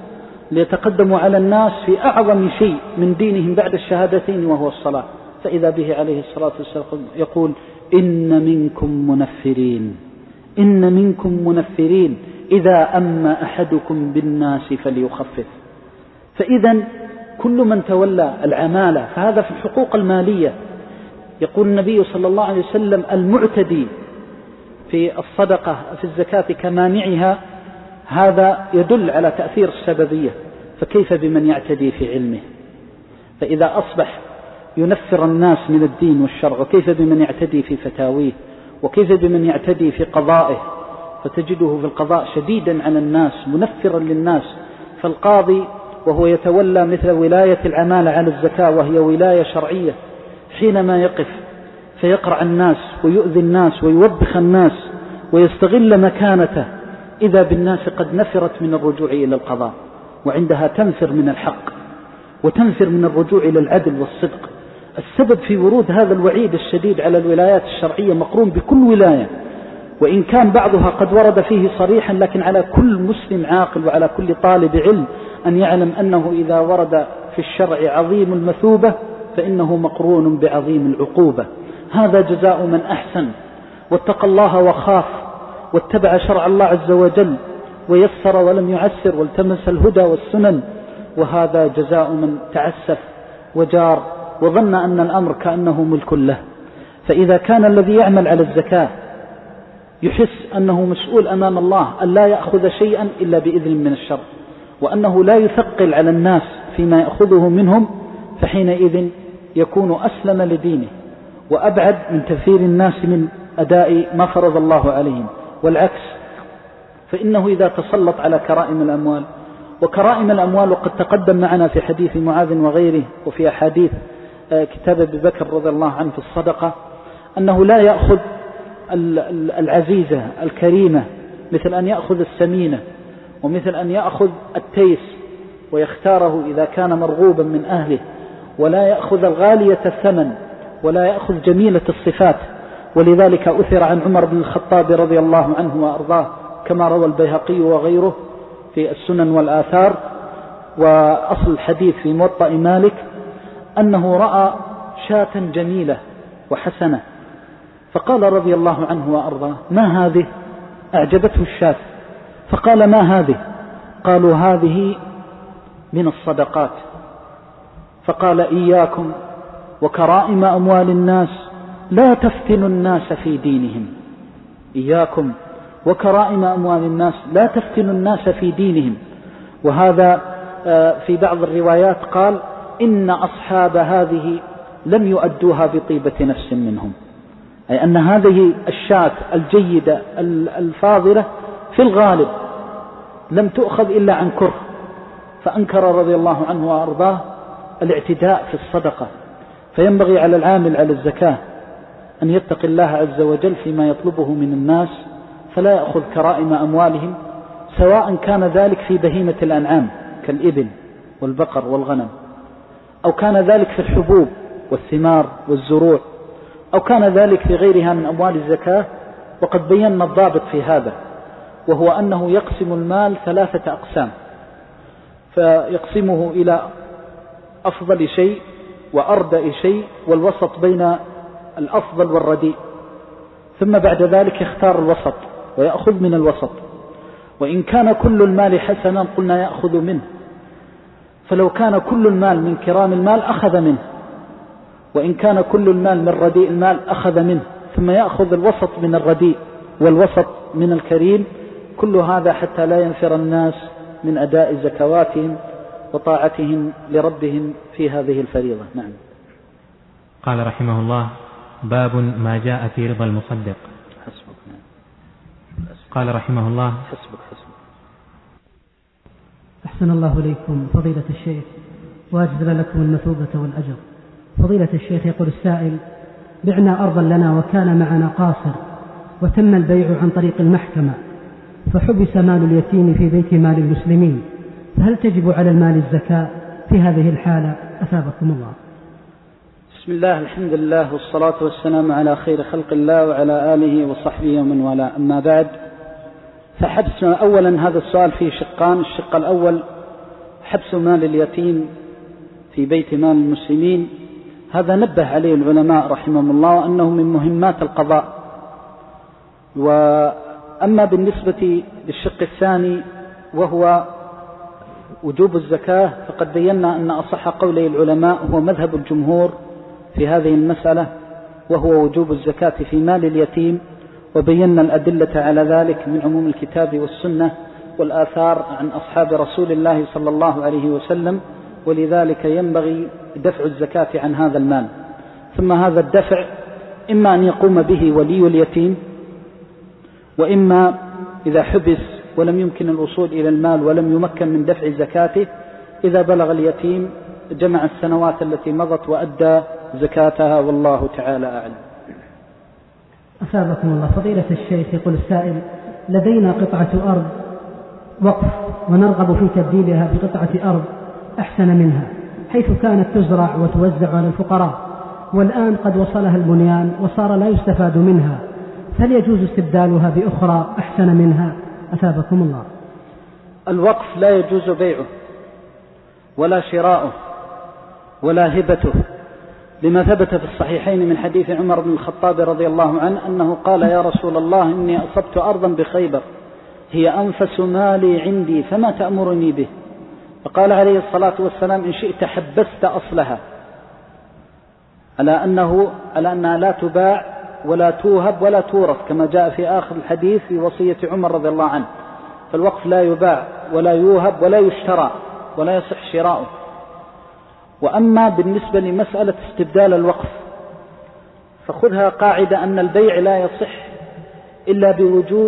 ليتقدموا على الناس في أعظم شيء من دينهم بعد الشهادتين وهو الصلاة، فإذا به عليه الصلاة والسلام يقول إن منكم منفرين إن منكم منفرين إذا أما أحدكم بالناس فليخفف. فإذا كل من تولى العمالة فهذا في الحقوق المالية. يقول النبي صلى الله عليه وسلم المعتدي في الصدقة في الزكاة كمانعها، هذا يدل على تأثير السببية، فكيف بمن يعتدي في علمه؟ فإذا أصبح ينفر الناس من الدين والشرع، وكيف بمن يعتدي في فتاويه، وكيف بمن يعتدي في قضائه، فتجده في القضاء شديدا على الناس منفرا للناس. فالقاضي وهو يتولى مثل ولاية العمالة على الزكاة وهي ولاية شرعية، حينما يقف فيقرع الناس ويؤذي الناس ويوبخ الناس ويستغل مكانته، إذا بالناس قد نفرت من الرجوع إلى القضاء، وعندها تنفر من الحق وتنفر من الرجوع إلى العدل والصدق. السبب في ورود هذا الوعيد الشديد على الولايات الشرعية مقرون بكل ولاية، وإن كان بعضها قد ورد فيه صريحا، لكن على كل مسلم عاقل وعلى كل طالب علم أن يعلم أنه إذا ورد في الشرع عظيم المثوبة فإنه مقرون بعظيم العقوبة. هذا جزاء من أحسن واتقى الله وخاف واتبع شرع الله عز وجل ويسر ولم يعسر والتمس الهدى والسنن، وهذا جزاء من تعسف وجار وظن أن الأمر كأنه ملك له. فإذا كان الذي يعمل على الزكاة يحس أنه مسؤول أمام الله أن لا يأخذ شيئا إلا بإذن من الشرع، وأنه لا يثقل على الناس فيما يأخذه منهم، فحينئذ يكون أسلم لدينه وأبعد من تفسير الناس من أداء ما فرض الله عليهم. والعكس، فإنه إذا تسلط على كرائم الأموال، وكرائم الأموال وقد تقدم معنا في حديث معاذ وغيره وفي أحاديث كتاب أبي بكر رضي الله عنه في الصدقة، أنه لا يأخذ العزيزة الكريمة مثل أن يأخذ السمينة، ومثل أن يأخذ التيس ويختاره إذا كان مرغوبا من أهله، ولا يأخذ الغالية الثمن، ولا يأخذ جميلة الصفات. ولذلك أثر عن عمر بن الخطاب رضي الله عنه وأرضاه كما روى البيهقي وغيره في السنن والآثار، وأصل الحديث في موطأ مالك، أنه رأى شاة جميلة وحسنة، فقال رضي الله عنه وأرضاه ما هذه؟ أعجبته الشاة، فقال ما هذه؟ قالوا هذه من الصدقات. فقال إياكم وكرائم أموال الناس لا تفتنوا الناس في دينهم. إياكم وكرائم أموال الناس لا تفتنوا الناس في دينهم. وهذا في بعض الروايات قال إن أصحاب هذه لم يؤدوها بطيبة نفس منهم، أي أن هذه الشاة الجيدة الفاضلة في الغالب لم تؤخذ إلا عن كره، فأنكر رضي الله عنه وأرضاه الاعتداء في الصدقة. فينبغي على العامل على الزكاة أن يتقي الله عز وجل فيما يطلبه من الناس، فلا يأخذ كرائم أموالهم، سواء كان ذلك في بهيمة الأنعام كالإبل والبقر والغنم، أو كان ذلك في الحبوب والثمار والزروع، أو كان ذلك في غيرها من أموال الزكاة. وقد بينا الضابط في هذا، وهو أنه يقسم المال ثلاثة أقسام، فيقسمه إلى أفضل شيء وأردأ شيء والوسط بين الأفضل والرديء، ثم بعد ذلك يختار الوسط ويأخذ من الوسط. وإن كان كل المال حسنا قلنا يأخذ منه، فلو كان كل المال من كرام المال أخذ منه، وإن كان كل المال من رديء المال أخذ منه، ثم يأخذ الوسط من الرديء والوسط من الكريم. كل هذا حتى لا ينفر الناس من أداء زكواتهم وطاعتهم لربهم في هذه الفريضة. نعم. قال رحمه الله: باب ما جاء في رضا المصدق. حسبك. نعم. قال رحمه الله: حسبك حسبك. أحسن الله إليكم فضيلة الشيخ وأجزل لكم المثوبة والأجر. فضيلة الشيخ، يقول السائل: بعنا أرضا لنا وكان معنا قاصر، وتم البيع عن طريق المحكمة، فحبس مال اليتيم في بيت مال المسلمين، فهل تجب على المال الزكاة في هذه الحالة؟ أثابكم الله. بسم الله، الحمد لله، والصلاة والسلام على خير خلق الله وعلى آله وصحبه ومن والاه. أما بعد، فحبس أولا هذا السؤال فيه شقان. الشق الأول: حبس مال اليتيم في بيت مال المسلمين، هذا نبه عليه العلماء رحمهم الله وأنه من مهمات القضاء. وأما بالنسبة للشق الثاني وهو وجوب الزكاة، فقد بينا أن أصح قولي العلماء هو مذهب الجمهور في هذه المسألة، وهو وجوب الزكاة في مال اليتيم، وبينا الأدلة على ذلك من عموم الكتاب والسنة والآثار عن أصحاب رسول الله صلى الله عليه وسلم، ولذلك ينبغي دفع الزكاة عن هذا المال. ثم هذا الدفع إما أن يقوم به ولي اليتيم، وإما إذا حبس ولم يمكن الوصول إلى المال ولم يمكن من دفع زكاته، إذا بلغ اليتيم جمع السنوات التي مضت وأدى زكاتها، والله تعالى أعلم. أثابكم الله. فضيلة الشيخ، يقول السائل: لدينا قطعة أرض وقف ونرغب في تبديلها بقطعة أرض أحسن منها، حيث كانت تزرع وتوزع على الفقراء، والآن قد وصلها البنيان وصار لا يستفاد منها، هل يجوز استبدالها بأخرى أحسن منها؟ أثابكم الله. الوقف لا يجوز بيعه ولا شراؤه ولا هبته، لما ثبت في الصحيحين من حديث عمر بن الخطاب رضي الله عنه أنه قال: يا رسول الله، إني أصبت أرضا بخيبر هي أنفس مالي عندي، فما تأمرني به؟ فقال عليه الصلاة والسلام: إن شئت حبست أصلها، على أنه على أنها لا تباع ولا توهب ولا تورث، كما جاء في آخر الحديث في وصية عمر رضي الله عنه. فالوقف لا يباع ولا يوهب ولا يشترى ولا يصح شراؤه. وأما بالنسبة لمسألة استبدال الوقف، فخذها قاعدة أن البيع لا يصح إلا بوجود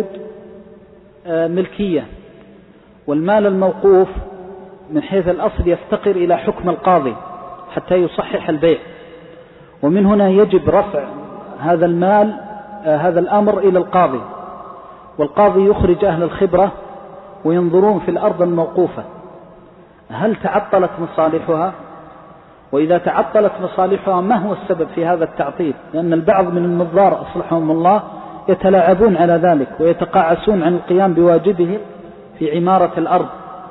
ملكية، والمال الموقوف من حيث الأصل يفتقر إلى حكم القاضي حتى يصحح البيع، ومن هنا يجب رفع هذا المال هذا الأمر إلى القاضي، والقاضي يخرج أهل الخبرة وينظرون في الأرض الموقوفة هل تعطلت مصالحها، وإذا تعطلت مصالحها ما هو السبب في هذا التعطيل، لأن البعض من النظار أصلحهم الله يتلاعبون على ذلك ويتقاعسون عن القيام بواجبهم في عمارة الأرض.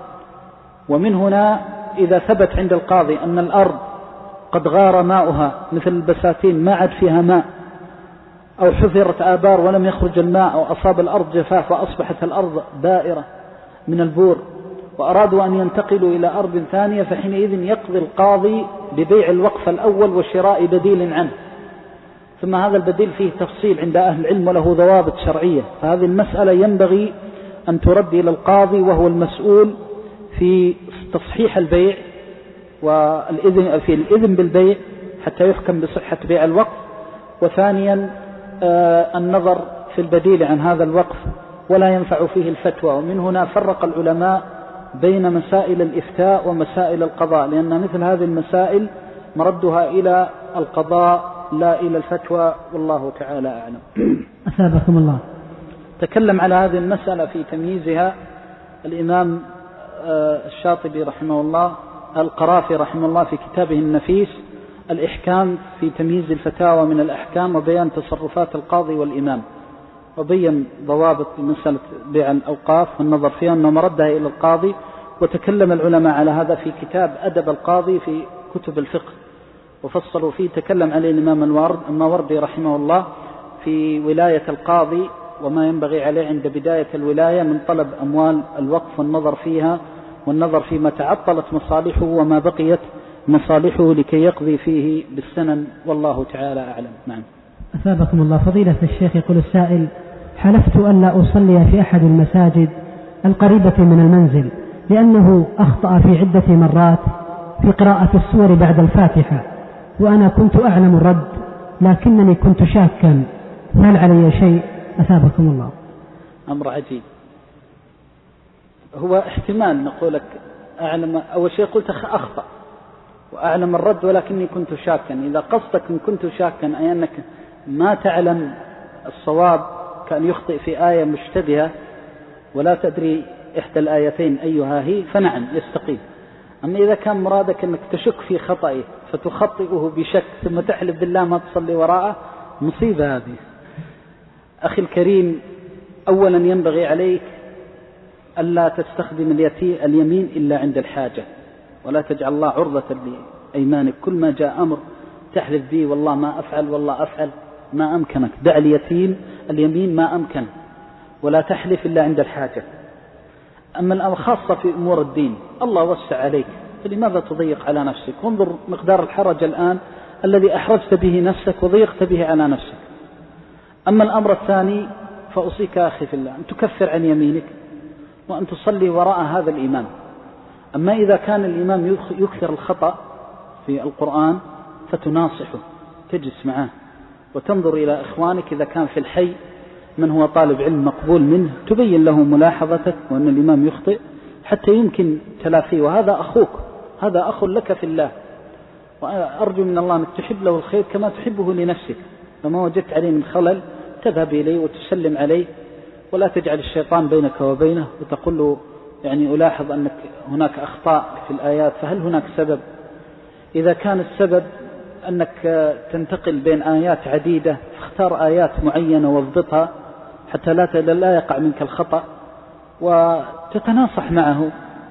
ومن هنا إذا ثبت عند القاضي أن الأرض قد غار ماؤها مثل البساتين ما عاد فيها ماء، أو حفرت آبار ولم يخرج الماء، أو أصاب الأرض جفاف وأصبحت الأرض بائرة من البور، وأرادوا أن ينتقلوا إلى أرض ثانية، فحينئذ يقضي القاضي ببيع الوقف الأول وشراء بديل عنه. ثم هذا البديل فيه تفصيل عند أهل العلم وله ضوابط شرعية، فهذه المسألة ينبغي أن ترد إلى القاضي، وهو المسؤول في تصحيح البيع والإذن في الإذن بالبيع حتى يحكم بصحة بيع الوقف. وثانيا آه النظر في البديل عن هذا الوقف، ولا ينفع فيه الفتوى. ومن هنا فرق العلماء بين مسائل الإفتاء ومسائل القضاء، لأن مثل هذه المسائل مردها إلى القضاء لا إلى الفتوى، والله تعالى أعلم. أثابكم الله. تكلم على هذه المسألة في تمييزها الإمام الشاطبي رحمه الله القرافي رحمه الله في كتابه النفيس الإحكام في تمييز الفتاوى من الأحكام وبيان تصرفات القاضي والإمام، وبين ضوابط مسألة بيع الأوقاف والنظر فيها أنه مردها إلى القاضي. وتكلم العلماء على هذا في كتاب أدب القاضي في كتب الفقه وفصلوا فيه، تكلم عليه الإمام الورد الماوردي رحمه الله في ولاية القاضي وما ينبغي عليه عند بداية الولاية من طلب أموال الوقف والنظر فيها، والنظر فيما تعطلت مصالحه وما بقيت مصالحه لكي يقضي فيه بالسنن، والله تعالى أعلم. نعم. أثابكم الله. فضيلة الشيخ، يقول السائل: حلفت أن لا أصلي في أحد المساجد القريبة من المنزل لأنه أخطأ في عدة مرات في قراءة السور بعد الفاتحة، وأنا كنت أعلم الرد لكنني كنت شاكا، هل علي شيء؟ أثابكم الله. أمر عجيب. هو احتمال نقول لك أعلم، أول شيء قلت أخطأ وأعلم الرد ولكني كنت شاكا. إذا قصدك إن كنت شاكا أي أنك ما تعلم الصواب، كان يخطئ في آية مشتبهة ولا تدري إحدى الآيتين أيها هي، فنعم يستقيم. أما إذا كان مرادك أنك تشك في خطئه فتخطئه بشك ثم تحلف بالله ما تصلي وراءه، مصيبة هذه. أخي الكريم، أولا ينبغي عليك ألا تستخدم اليمين إلا عند الحاجة، ولا تجعل الله عرضة لأيمانك. كل ما جاء أمر تحلف به والله ما أفعل والله أفعل، ما أمكنك. دع اليتيم اليمين ما أمكن، ولا تحلف إلا عند الحاجة. أما الأمر خاصة في أمور الدين الله وسع عليك، فلماذا تضيق على نفسك؟ انظر مقدار الحرج الآن الذي أحرجت به نفسك وضيقت به على نفسك. أما الأمر الثاني فأوصيك أخي في الله أن تكفر عن يمينك وأن تصلي وراء هذا الإمام. أما إذا كان الإمام يكثر الخطأ في القرآن فتناصحه، تجلس معه وتنظر إلى إخوانك إذا كان في الحي من هو طالب علم مقبول منه، تبين له ملاحظتك وأن الإمام يخطئ حتى يمكن تلافيه، وهذا أخوك، هذا أخ لك في الله، وأرجو من الله أنك تحب له الخير كما تحبه لنفسك. فما وجدت عليه من خلل تذهب إليه وتسلم عليه، ولا تجعل الشيطان بينك وبينه وتقول له يعني ألاحظ أنك هناك أخطاء في الآيات، فهل هناك سبب؟ إذا كان السبب أنك تنتقل بين آيات عديدة فاختار آيات معينة واضبطها حتى لا يقع منك الخطأ، وتتناصح معه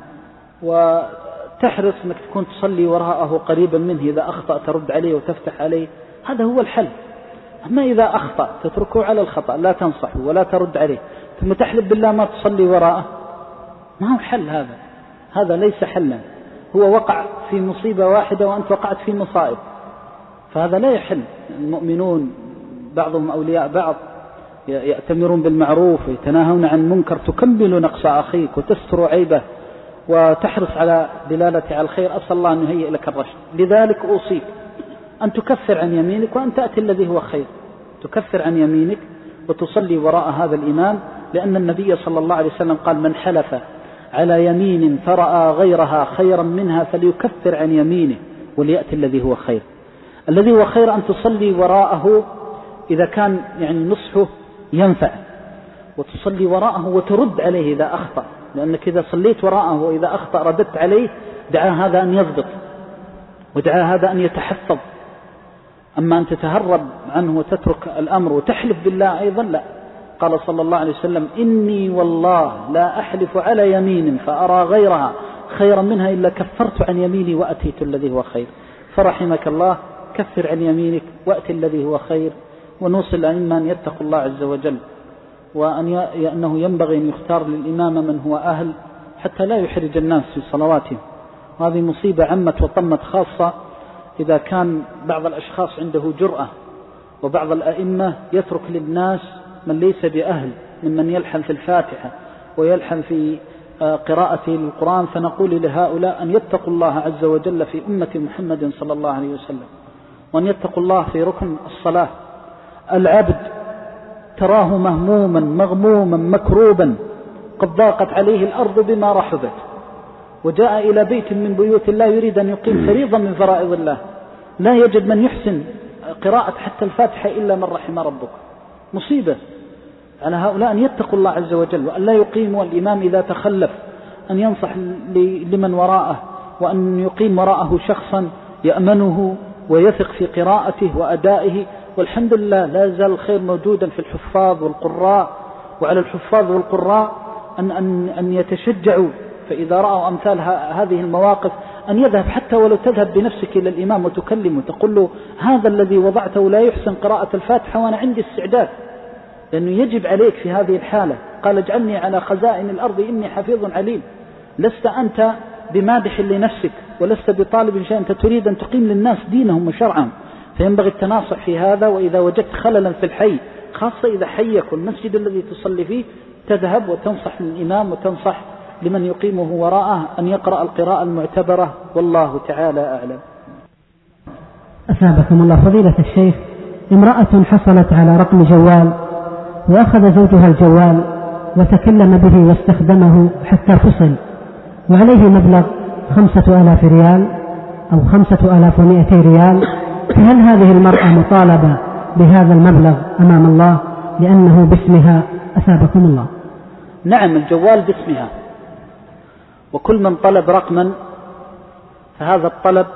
وتحرص أنك تكون تصلي وراءه قريبا منه، إذا أخطأ ترد عليه وتفتح عليه، هذا هو الحل. أما إذا أخطأ تتركه على الخطأ، لا تنصحه ولا ترد عليه ثم تحلف بالله ما تصلي وراءه، ما هو حل هذا، هذا ليس حلا. هو وقع في مصيبة واحدة وأنت وقعت في مصائب، فهذا لا يحل. المؤمنون بعضهم أولياء بعض، يأتمرون بالمعروف ويتناهون عن المنكر، تكمل نقص أخيك وتستر عيبه وتحرص على دلالة على الخير. أسأل الله أن يهيئ لك الرشد. لذلك أوصيك أن تكفر عن يمينك وأن تأتي الذي هو خير، تكفر عن يمينك وتصلي وراء هذا الإمام، لأن النبي صلى الله عليه وسلم قال من حلف على يمين فرأى غيرها خيرا منها فليكفر عن يمينه وليأتي الذي هو خير. الذي هو خير أن تصلي وراءه إذا كان يعني نصحه ينفع، وتصلي وراءه وترد عليه إذا أخطأ، لأنك إذا صليت وراءه وإذا أخطأ رددت عليه دعا هذا أن يضبط ودعا هذا أن يتحفظ. أما أن تتهرب عنه وتترك الأمر وتحلف بالله أيضا لا. قال صلى الله عليه وسلم إني والله لا أحلف على يمين فأرى غيرها خيرا منها إلا كفرت عن يميني وأتيت الذي هو خير. فرحمك الله، كفر عن يمينك وأتي الذي هو خير. ونوصل الأئمة أن يتقوا الله عز وجل، وأنه ينبغي أن يختار للإمام من هو أهل حتى لا يحرج الناس في صلواتهم. وهذه مصيبة عمت وطمت، خاصة إذا كان بعض الأشخاص عنده جرأة، وبعض الأئمة يترك للناس من ليس بأهل ممن يلحن في الفاتحة ويلحن في قراءته للقرآن. فنقول لهؤلاء أن يتقوا الله عز وجل في أمة محمد صلى الله عليه وسلم، وأن يتقوا الله في ركن الصلاة. العبد تراه مهموما مغموما مكروبا قد ضاقت عليه الأرض بما رحبت، وجاء إلى بيت من بيوت الله يريد أن يقيم فريضة من فرائض الله، لا يجد من يحسن قراءة حتى الفاتحة إلا من رحم ربك. مصيبة على هؤلاء أن يتقوا الله عز وجل، وأن لا يقيموا الإمام إذا تخلف، أن ينصح لمن وراءه، وأن يقيم وراءه شخصا يأمنه ويثق في قراءته وأدائه. والحمد لله لا زال الخير موجودا في الحفاظ والقراء، وعلى الحفاظ والقراء أن, أن, أن يتشجعوا، فإذا رأوا أمثال هذه المواقف أن يذهب حتى ولو تذهب بنفسك إلى الإمام وتكلمه تقول له هذا الذي وضعته لا يحسن قراءة الفاتحة وأنا عندي استعداد، لأنه يجب عليك في هذه الحالة. قال اجعلني على خزائن الأرض إني حفيظ عليم. لست أنت بمادح لنفسك ولست بطالب شيء، أنت تريد أن تقيم للناس دينهم وشرعهم، فينبغي التناصح في هذا. وإذا وجدت خللا في الحي، خاصة إذا حيك المسجد الذي تصلي فيه، تذهب وتنصح للإمام وتنصح لمن يقيمه وراءه أن يقرأ القراءة المعتبرة، والله تعالى أعلم. أثابكم الله. فضيلة الشيخ، امرأة حصلت على رقم جوال وأخذ زوجها الجوال وتكلم به واستخدمه حتى فصل، وعليه مبلغ خمسة آلاف ريال أو خمسة آلاف ومائتي ريال، فهل هذه المرأة مطالبة بهذا المبلغ أمام الله لأنه باسمها؟ أثابكم الله. نعم، الجوال باسمها، وكل من طلب رقما فهذا الطلب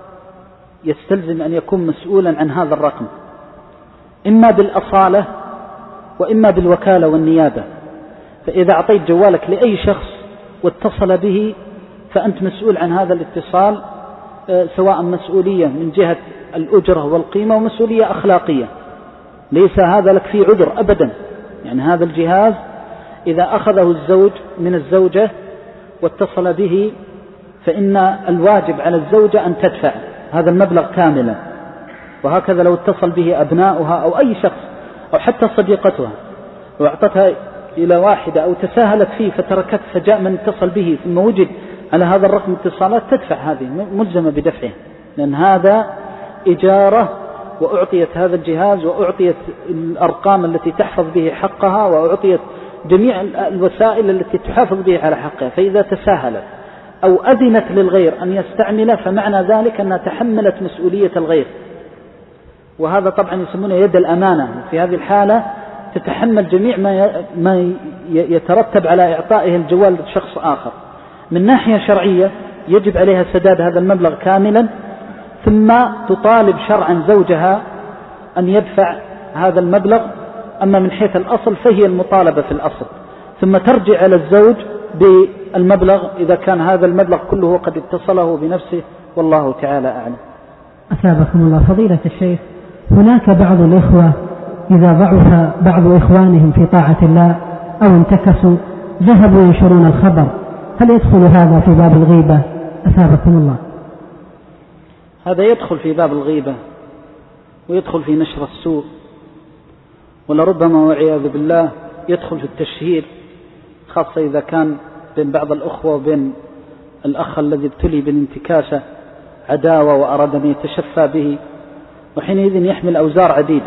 يستلزم أن يكون مسؤولا عن هذا الرقم، إما بالأصالة وإما بالوكالة والنيابة. فإذا أعطيت جوالك لأي شخص واتصل به فأنت مسؤول عن هذا الاتصال، سواء مسؤولية من جهة الأجرة والقيمة ومسؤولية أخلاقية، ليس هذا لك فيه عذر أبدا. يعني هذا الجهاز إذا أخذه الزوج من الزوجة واتصل به فإن الواجب على الزوجة أن تدفع هذا المبلغ كاملا، وهكذا لو اتصل به أبناؤها أو أي شخص أو حتى صديقتها وأعطتها إلى واحدة أو تساهلت فيه فتركت فجاء من اتصل به ثم وجد على هذا الرقم اتصالات تدفع، هذه ملزمة بدفعه، لأن هذا إجارة وأعطيت هذا الجهاز وأعطيت الأرقام التي تحفظ به حقها وأعطيت جميع الوسائل التي تحافظ به على حقها. فإذا تساهلت أو أذنت للغير أن يستعمل فمعنى ذلك أنها تحملت مسؤولية الغير، وهذا طبعا يسمونه يد الأمانة. في هذه الحالة تتحمل جميع ما يترتب على إعطائه الجوال لشخص آخر. من ناحية شرعية يجب عليها سداد هذا المبلغ كاملا، ثم تطالب شرعا زوجها أن يدفع هذا المبلغ. أما من حيث الأصل فهي المطالبة في الأصل، ثم ترجع على الزوج بالمبلغ إذا كان هذا المبلغ كله قد اتصله بنفسه، والله تعالى أعلم. أثابكم الله. فضيلة الشيخ، هناك بعض الإخوة إذا ضعف بعض إخوانهم في طاعة الله أو انتكسوا ذهبوا ينشرون الخبر، هل يدخل هذا في باب الغيبة؟ أثابكم الله. هذا يدخل في باب الغيبة ويدخل في نشر السوء، ولربما والعياذ بالله يدخل في التشهير، خاصة إذا كان بين بعض الأخوة وبين الأخ الذي ابتلي بالانتكاسة عداوة وأراد أن يتشفى به، وحينئذ يحمل أوزار عديدة.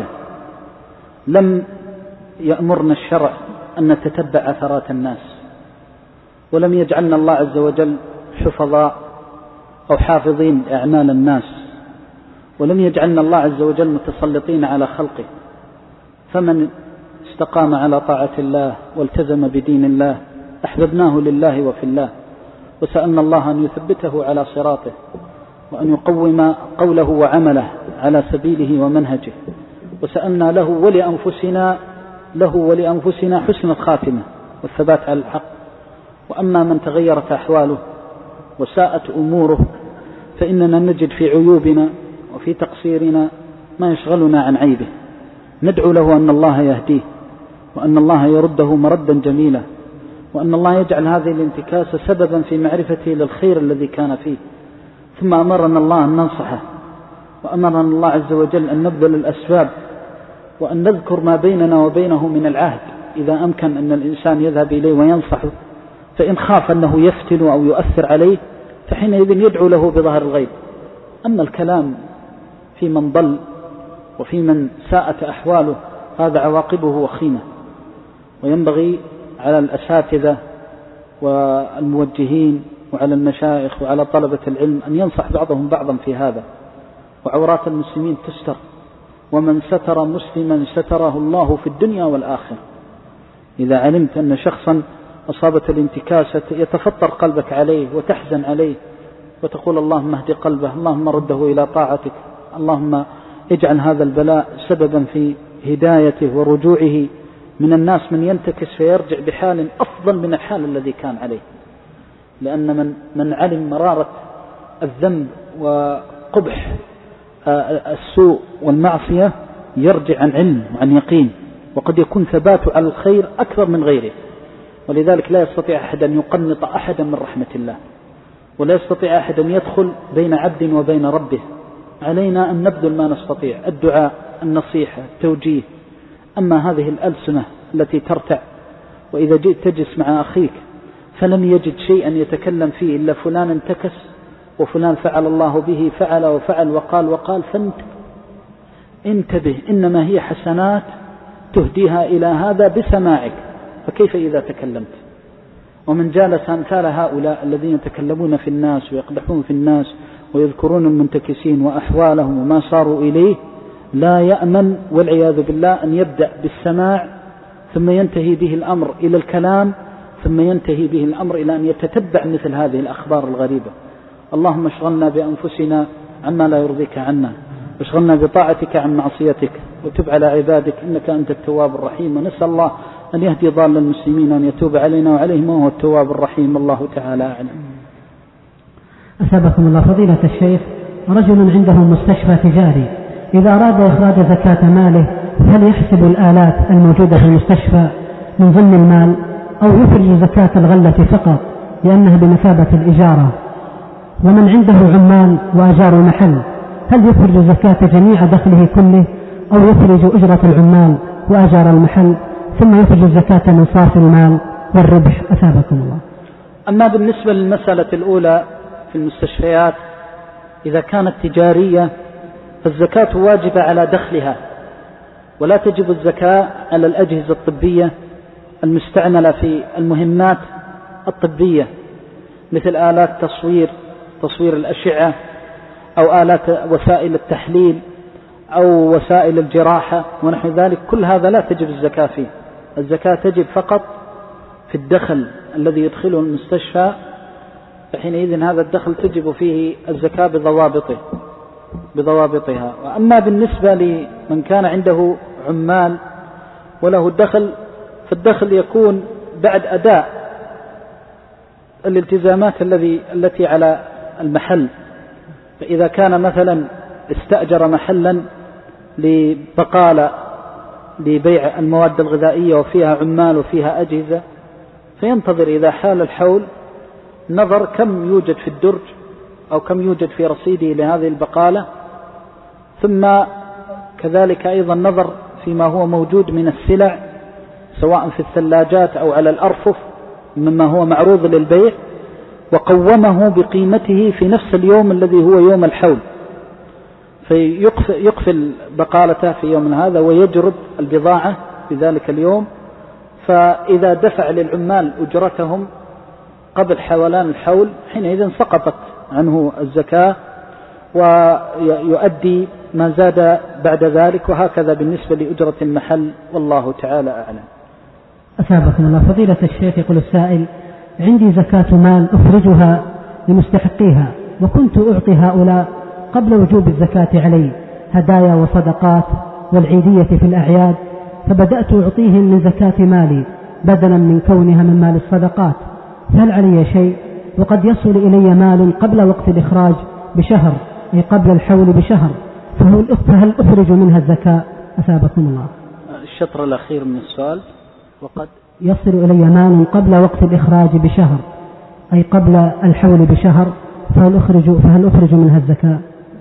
لم يأمرنا الشرع أن نتتبع أثرات الناس، ولم يجعلنا الله عز وجل حفظاء أو حافظين أعمال الناس، ولم يجعلنا الله عز وجل متسلطين على خلقه. فمن استقام على طاعة الله والتزم بدين الله أحببناه لله وفي الله، وسألنا الله أن يثبته على صراطه وأن يقوم قوله وعمله على سبيله ومنهجه، وسألنا له ولأنفسنا له ولأنفسنا حسن الخاتمة والثبات على الحق. وأما من تغيرت أحواله وساءت أموره فإننا نجد في عيوبنا وفي تقصيرنا ما يشغلنا عن عيبه، ندعو له أن الله يهديه وأن الله يرده مردا جميلا، وأن الله يجعل هذه الانتكاسة سببا في معرفته للخير الذي كان فيه. ثم أمرنا الله أن ننصحه، وأمرنا الله عز وجل أن نبذل الأسباب، وأن نذكر ما بيننا وبينه من العهد إذا أمكن أن الإنسان يذهب إليه وينصحه، فإن خاف أنه يفتن أو يؤثر عليه فحينئذ يدعو له بظهر الغيب. أما الكلام في من ضل وفي من ساءت أحواله هذا عواقبه وخيمة، وينبغي على الأساتذة والموجهين وعلى المشايخ وعلى طلبة العلم أن ينصح بعضهم بعضا في هذا. وعورات المسلمين تستر، ومن ستر مسلما ستره الله في الدنيا والآخرة. إذا علمت أن شخصا أصابت الانتكاسة يتفطر قلبك عليه وتحزن عليه وتقول اللهم اهد قلبه، اللهم رده إلى طاعتك، اللهم اجعل هذا البلاء سببا في هدايته ورجوعه من الناس من ينتكس فيرجع بحال أفضل من الحال الذي كان عليه. لأن من, من علم مرارة الذنب وقبح السوء والمعصية يرجع عن علم وعن يقين، وقد يكون ثباته على الخير أكثر من غيره. ولذلك لا يستطيع أحد أن يقنط أحدا من رحمة الله، ولا يستطيع أحد أن يدخل بين عبد وبين ربه. علينا أن نبذل ما نستطيع، الدعاء، النصيحة، التوجيه. أما هذه الألسنة التي ترتع، وإذا جئت تجلس مع أخيك فلم يجد شيئا يتكلم فيه إلا فلان انتكس وفلان فعل الله به فعل وفعل وقال وقال، فانتبه، إنما هي حسنات تهديها إلى هذا بسماعك، فكيف إذا تكلمت؟ ومن جالس أمثال هؤلاء الذين يتكلمون في الناس ويقدحون في الناس ويذكرون المنتكسين وأحوالهم وما صاروا إليه لا يأمن والعياذ بالله أن يبدأ بالسماع ثم ينتهي به الأمر إلى الكلام، ثم ينتهي به الأمر إلى أن يتتبع مثل هذه الأخبار الغريبة. اللهم اشغلنا بأنفسنا عما لا يرضيك عنا، واشغلنا بطاعتك عن معصيتك، وتب على عبادك إنك أنت التواب الرحيم. ونسأل الله أن يهدي ضال المسلمين، أن يتوب علينا وعليهم وهو التواب الرحيم. الله تعالى أعلم. أثابكم الله فضيلة الشيخ، رجل عنده مستشفى تجاري إذا أراد إخراج زكاة ماله هل يحسب الآلات الموجودة في المستشفى من ضمن المال أو يخرج زكاة الغلة فقط لأنها بمثابة الإجارة؟ ومن عنده عمال وأجاروا محل هل يخرج زكاة جميع دخله كله أو يخرج أجرة العمال وأجار المحل ثم يخرج زكاة من صافي المال والربح؟ أثابكم الله. أما بالنسبة للمسألة الأولى في المستشفيات إذا كانت تجارية فالزكاة واجبة على دخلها، ولا تجب الزكاة على الأجهزة الطبية المستعملة في المهمات الطبية مثل آلات تصوير تصوير الأشعة أو آلات وسائل التحليل أو وسائل الجراحة ونحو ذلك. كل هذا لا تجب الزكاة فيه. الزكاة تجب فقط في الدخل الذي يدخله المستشفى، فحينئذ هذا الدخل تجب فيه الزكاة بضوابطه بضوابطها. وأما بالنسبة لمن كان عنده عمال وله الدخل فالدخل يكون بعد أداء الالتزامات الذي التي على المحل. فإذا كان مثلا استأجر محلا لبقالة لبيع المواد الغذائية وفيها عمال وفيها أجهزة فينتظر إذا حال الحول نظر كم يوجد في الدرج أو كم يوجد في رصيده لهذه البقالة، ثم كذلك أيضا نظر فيما هو موجود من السلع سواء في الثلاجات أو على الأرفف مما هو معروض للبيع، وقومه بقيمته في نفس اليوم الذي هو يوم الحول، فيقفل بقالته في يوم هذا ويجرد البضاعة في ذلك اليوم. فإذا دفع للعمال أجرتهم قبل حولان الحول حينئذ سقطت عنه الزكاة ويؤدي ما زاد بعد ذلك، وهكذا بالنسبة لأجرة المحل، والله تعالى أعلم. أثابكم الله فضيلة الشيخ. يقول السائل: عندي زكاة مال أخرجها لمستحقيها وكنت أعطي هؤلاء قبل وجوب الزكاة علي هدايا وصدقات والعيدية في الأعياد، فبدأت أعطيهم من زكاة مالي بدلا من كونها من مال الصدقات، هل علي شيء؟ وقد يصل إلي مال قبل وقت الإخراج بشهر أي قبل الحول بشهر، فهل أخرج منها الزكاة؟ أثابكم الله. الشطر الأخير من السؤال: وقد يصل إلي مال قبل وقت الإخراج بشهر أي قبل الحول بشهر، فهل أخرج, فهل أخرج منها الزكاة؟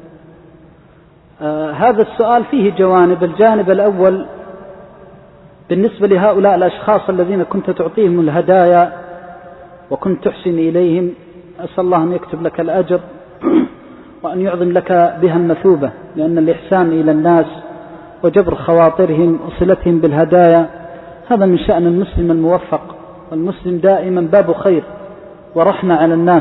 آه هذا السؤال فيه جوانب. الجانب الأول بالنسبة لهؤلاء الأشخاص الذين كنت تعطيهم الهدايا وكنت تحسن إليهم، أسأل الله أن يكتب لك الأجر وأن يعظم لك بها المثوبة، لأن الإحسان إلى الناس وجبر خواطرهم وصلتهم بالهدايا هذا من شأن المسلم الموفق. والمسلم دائما باب خير ورحمة على الناس،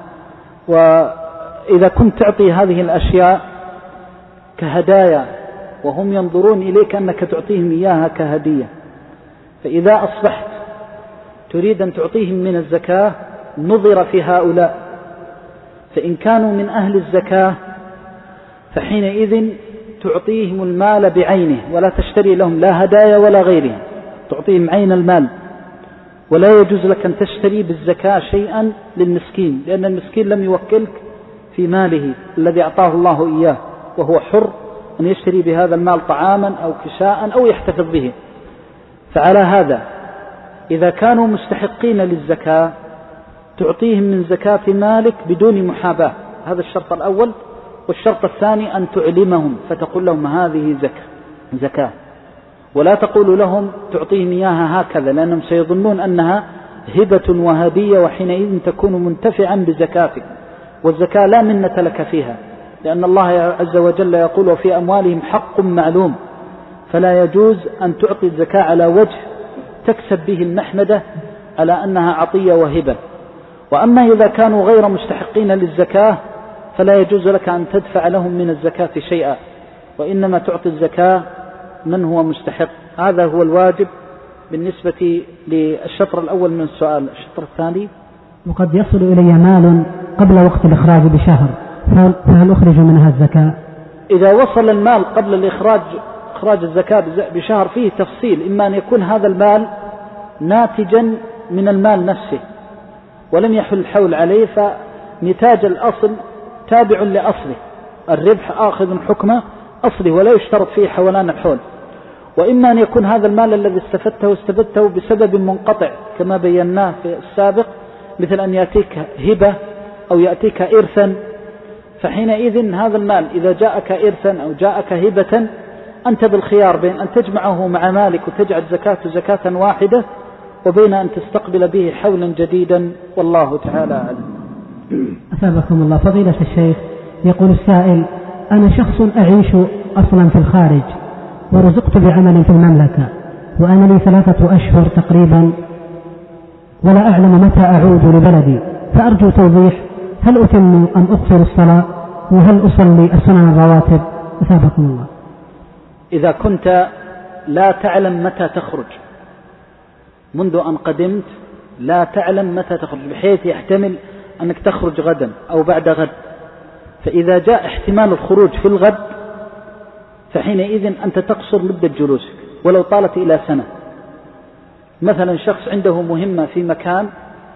وإذا كنت تعطي هذه الأشياء كهدايا وهم ينظرون إليك أنك تعطيهم إياها كهدية، فإذا أصبحت تريد أن تعطيهم من الزكاة نظر في هؤلاء، فإن كانوا من أهل الزكاة فحينئذ تعطيهم المال بعينه ولا تشتري لهم لا هدايا ولا غيرها، تعطيهم عين المال، ولا يجوز لك أن تشتري بالزكاة شيئا للمسكين، لأن المسكين لم يوكلك في ماله الذي أعطاه الله إياه، وهو حر أن يشتري بهذا المال طعاما أو كساء أو يحتفظ به. فعلى هذا إذا كانوا مستحقين للزكاة تعطيهم من زكاة مالك بدون محاباة، هذا الشرط الأول. والشرط الثاني أن تعلمهم فتقول لهم هذه زكاة زكاة ولا تقول لهم تعطيهم إياها هكذا، لأنهم سيظنون أنها هبة وهدية وحينئذ تكون منتفعا بزكاتك، والزكاة لا منة لك فيها، لأن الله عز وجل يقول: وفي أموالهم حق معلوم، فلا يجوز أن تعطي الزكاة على وجه تكسب به المحمدة على أنها عطية وهبة. وأما إذا كانوا غير مستحقين للزكاة فلا يجوز لك أن تدفع لهم من الزكاة شيئا، وإنما تعطي الزكاة من هو مستحق. هذا هو الواجب بالنسبة للشطر الأول من السؤال. الشطر الثاني: وقد يصل إلي مال قبل وقت الإخراج بشهر، فهل أخرج منها الزكاة؟ إذا وصل المال قبل الإخراج إخراج الزكاة بشهر فيه تفصيل، إما أن يكون هذا المال ناتجا من المال نفسه ولم يحل الحول عليه نتاج الأصل تابع لأصله، الربح آخذ حكم أصله ولا يشترط فيه حولان الحول. وإما أن يكون هذا المال الذي استفدته استفدته بسبب منقطع كما بيناه في السابق، مثل أن يأتيك هبة أو يأتيك إرثا، فحينئذ هذا المال إذا جاءك إرثا أو جاءك هبة أنت بالخيار بين أن تجمعه مع مالك وتجعل زكاته زكاة واحدة، وبين أن تستقبل به حولا جديدا، والله تعالى أعلم. أثابكم الله. فضيلة الشيخ، يقول السائل: أنا شخص أعيش أصلا في الخارج ورزقت بعمل في المملكة، وأنا لي ثلاثة أشهر تقريبا ولا أعلم متى أعود لبلدي، فأرجو توضيح، هل أتم أم أقصر الصلاة، وهل أصلي السنن الرواتب؟ أثابكم الله. إذا كنت لا تعلم متى تخرج، منذ أن قدمت لا تعلم متى تخرج بحيث يحتمل أنك تخرج غدا أو بعد غد، فإذا جاء احتمال الخروج في الغد فحينئذ أنت تقصر مدة جلوسك ولو طالت إلى سنة. مثلا شخص عنده مهمة في مكان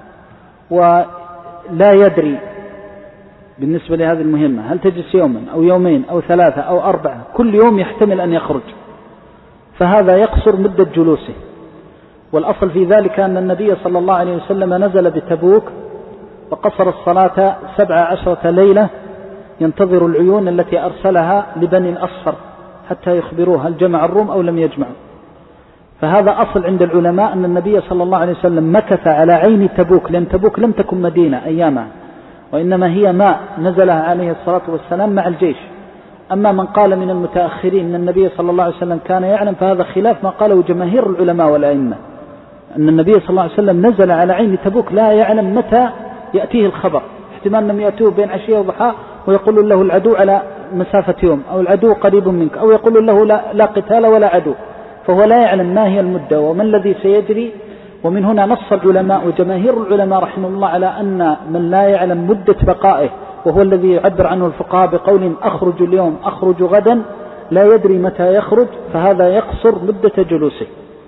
ولا يدري بالنسبة لهذه المهمة هل تجلس يوما أو يومين أو ثلاثة أو أربعة، كل يوم يحتمل أن يخرج، فهذا يقصر مدة جلوسه. والأصل في ذلك أن النبي صلى الله عليه وسلم نزل بتبوك وقصر الصلاة سبع عشرة ليلة ينتظر العيون التي أرسلها لبني الأصفر حتى يخبروه هل جمع الروم أو لم يجمعوا. فهذا أصل عند العلماء أن النبي صلى الله عليه وسلم مكث على عين تبوك، لأن تبوك لم تكن مدينة أيامها، وإنما هي ماء نزلها عليه الصلاة والسلام مع الجيش. أما من قال من المتأخرين أن النبي صلى الله عليه وسلم كان يعلم، فهذا خلاف ما قاله جماهير العلماء والأئمة، أن النبي صلى الله عليه وسلم نزل على عين تبوك لا يعلم متى يأتيه الخبر، احتمال أن يأتوه بين عشية وضحاها ويقول له العدو على مسافة يوم، أو العدو قريب منك، أو يقول له لا, لا قتال ولا عدو، فهو لا يعلم ما هي المدة وما الذي سيجري. ومن هنا نص العلماء وجماهير العلماء رحمه الله على أن من لا يعلم مدة بقائه، وهو الذي يعبر عنه الفقهاء بقول أخرج اليوم أخرج غدا، لا يدري متى يخرج، فهذا يقصر مدة جلوسه.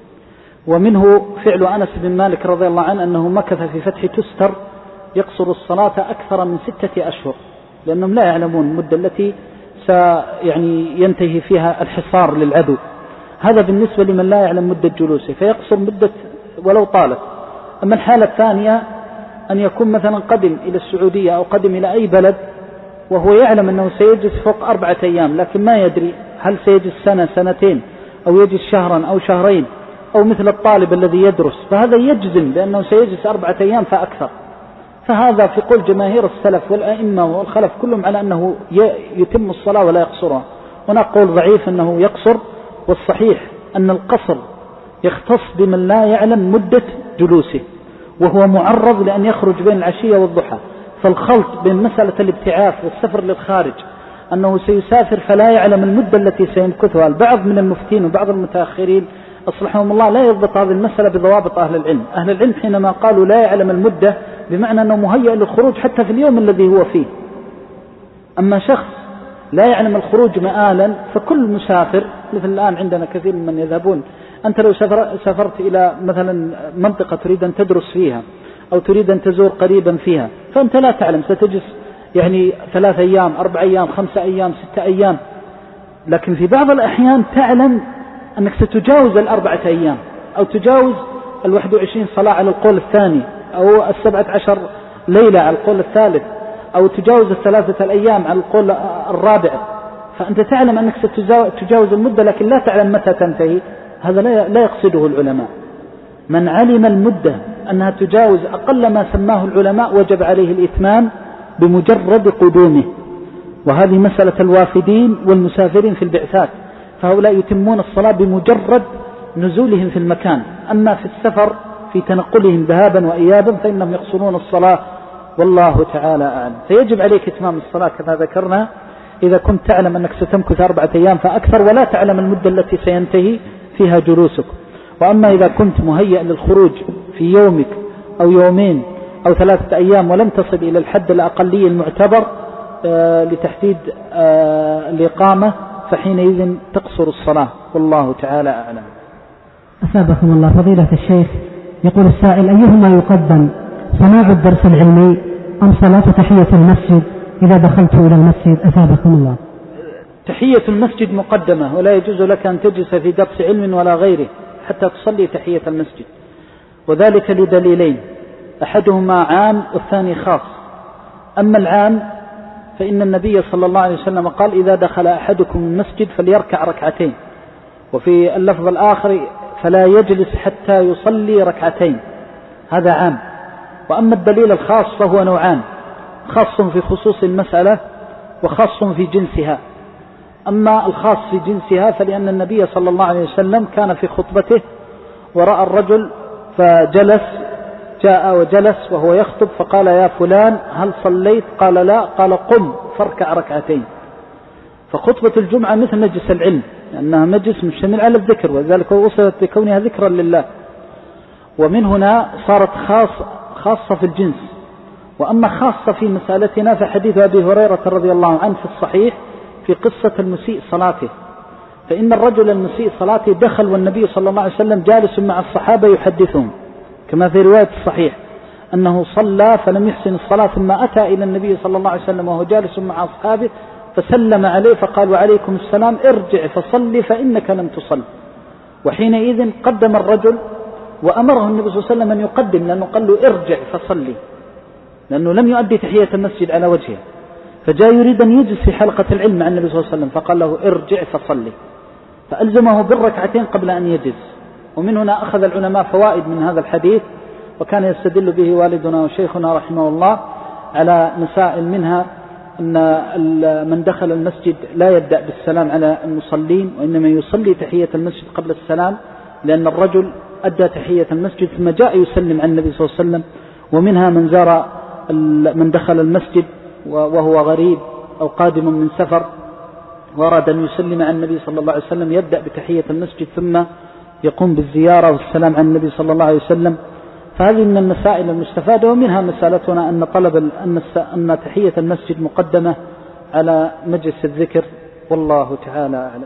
ومنه فعل أنس بن مالك رضي الله عنه أنه مكث في فتح تستر يقصر الصلاة أكثر من ستة أشهر، لأنهم لا يعلمون المدة التي سيعني ينتهي فيها الحصار للعدو. هذا بالنسبة لمن لا يعلم مدة جلوسه فيقصر مدة ولو طالت. أما الحالة الثانية أن يكون مثلا قدم إلى السعودية أو قدم إلى أي بلد وهو يعلم أنه سيجلس فوق أربعة أيام، لكن ما يدري هل سيجلس سنة سنتين أو يجلس شهرا أو شهرين، أو مثل الطالب الذي يدرس، فهذا يجزم بأنه سيجلس أربعة أيام فأكثر. فهذا في قول جماهير السلف والأئمة والخلف كلهم على أنه يتم الصلاة ولا يقصرها. هناك قول ضعيف أنه يقصر، والصحيح أن القصر يختص بمن لا يعلم مدة جلوسه وهو معرض لأن يخرج بين العشية والضحى. فالخلط بين مسألة الابتعاث والسفر للخارج أنه سيسافر فلا يعلم المدة التي سيمكثها، البعض من المفتين وبعض المتأخرين أصلحهم الله لا يضبط هذه المسألة بضوابط أهل العلم. أهل العلم حينما قالوا لا يعلم المدة بمعنى أنه مهيئ للخروج حتى في اليوم الذي هو فيه. أما شخص لا يعلم الخروج مآلا فكل مسافر، مثل الآن عندنا كثير من يذهبون، أنت لو سافرت إلى مثلا منطقة تريد أن تدرس فيها أو تريد أن تزور قريبا فيها، فأنت لا تعلم ستجلس يعني ثلاث أيام أربع أيام خمسة أيام ستة أيام، لكن في بعض الأحيان تعلم أنك ستجاوز الأربعة أيام أو تجاوز الواحد وعشرين صلاة على القول الثاني، أو السبعة عشر ليلة على القول الثالث، أو تجاوز الثلاثة الأيام على القول الرابع، فأنت تعلم أنك ستجاوز المدة لكن لا تعلم متى تنتهي. هذا لا يقصده العلماء. من علم المدة أنها تجاوز أقل ما سماه العلماء وجب عليه الإتمام بمجرد قدومه، وهذه مسألة الوافدين والمسافرين في البعثات، فهؤلاء يتمون الصلاة بمجرد نزولهم في المكان. أما في السفر في تنقلهم ذهابا وإيابا فإنهم يقصرون الصلاة، والله تعالى أعلم. فيجب عليك إتمام الصلاة كما ذكرنا إذا كنت تعلم أنك ستمكث أربعة أيام فأكثر ولا تعلم المدة التي سينتهي فيها جلوسك. وأما إذا كنت مهيئ للخروج في يومك أو يومين أو ثلاثة أيام ولم تصل إلى الحد الأقلي المعتبر آه لتحديد آه الإقامة، فحينئذ تقصر الصلاة، والله تعالى أعلم. أثابكم الله. فضيلة الشيخ، يقول السائل: أيهما يقدم، سماع الدرس العلمي أم صلاة تحية المسجد إذا دخلت إلى المسجد أثابكم الله؟ تحية المسجد مقدمة، ولا يجوز لك أن تجلس في درس علم ولا غيره حتى تصلي تحية المسجد، وذلك لدليلين، أحدهما عام والثاني خاص. أما العام فإن النبي صلى الله عليه وسلم قال إذا دخل أحدكم المسجد فليركع ركعتين، وفي اللفظ الآخر فلا يجلس حتى يصلي ركعتين، هذا عام. وأما الدليل الخاص فهو نوعان، خاص في خصوص المسألة وخاص في جنسها. أما الخاص في جنسها فلأن النبي صلى الله عليه وسلم كان في خطبته ورأى الرجل فجلس، جاء وجلس وهو يخطب فقال يا فلان هل صليت؟ قال لا، قال قم فاركع ركعتين. فخطبة الجمعة مثل مجلس العلم لأنها مجلس مشتمل على الذكر، وذلك وصلت بكونها ذكرا لله، ومن هنا صارت خاص خاصة في الجنس. وأما خاصة في مسألتنا فحديث أبي هريرة رضي الله عنه في الصحيح في قصة المسيء صلاته، فإن الرجل المسيء صلاته دخل والنبي صلى الله عليه وسلم جالس مع الصحابة يحدثهم، كما في رواية الصحيح أنه صلى فلم يحسن الصلاة ثم أتى إلى النبي صلى الله عليه وسلم وهو جالس مع أصحابه فسلم عليه فقال وعليكم السلام ارجع فصلي فإنك لم تصل. وحينئذ قدم الرجل وأمره النبي صلى الله عليه وسلم أن يقدم، لأنه قال له ارجع فصلي، لأنه لم يؤدي تحية المسجد على وجهه، فجاء يريد أن يجلس في حلقة العلم مع النبي صلى الله عليه وسلم فقال له ارجع فصلي، فألزمه بالركعتين قبل أن يجلس. ومن هنا أخذ العلماء فوائد من هذا الحديث، وكان يستدل به والدنا وشيخنا رحمه الله على مسائل، منها أن من دخل المسجد لا يبدأ بالسلام على المصلين، وإنما يصلي تحية المسجد قبل السلام، لأن الرجل أدى تحية المسجد ثم جاء يسلم على النبي صلى الله عليه وسلم. ومنها من زار من دخل المسجد وهو غريب أو قادم من سفر وأراد أن يسلم على النبي صلى الله عليه وسلم يبدأ بتحية المسجد ثم يقوم بالزيارة والسلام على النبي صلى الله عليه وسلم. فهذه من المسائل المستفادة، ومنها مسألتنا أن طلب أن أن تحية المسجد مقدمة على مجلس الذكر، والله تعالى أعلم.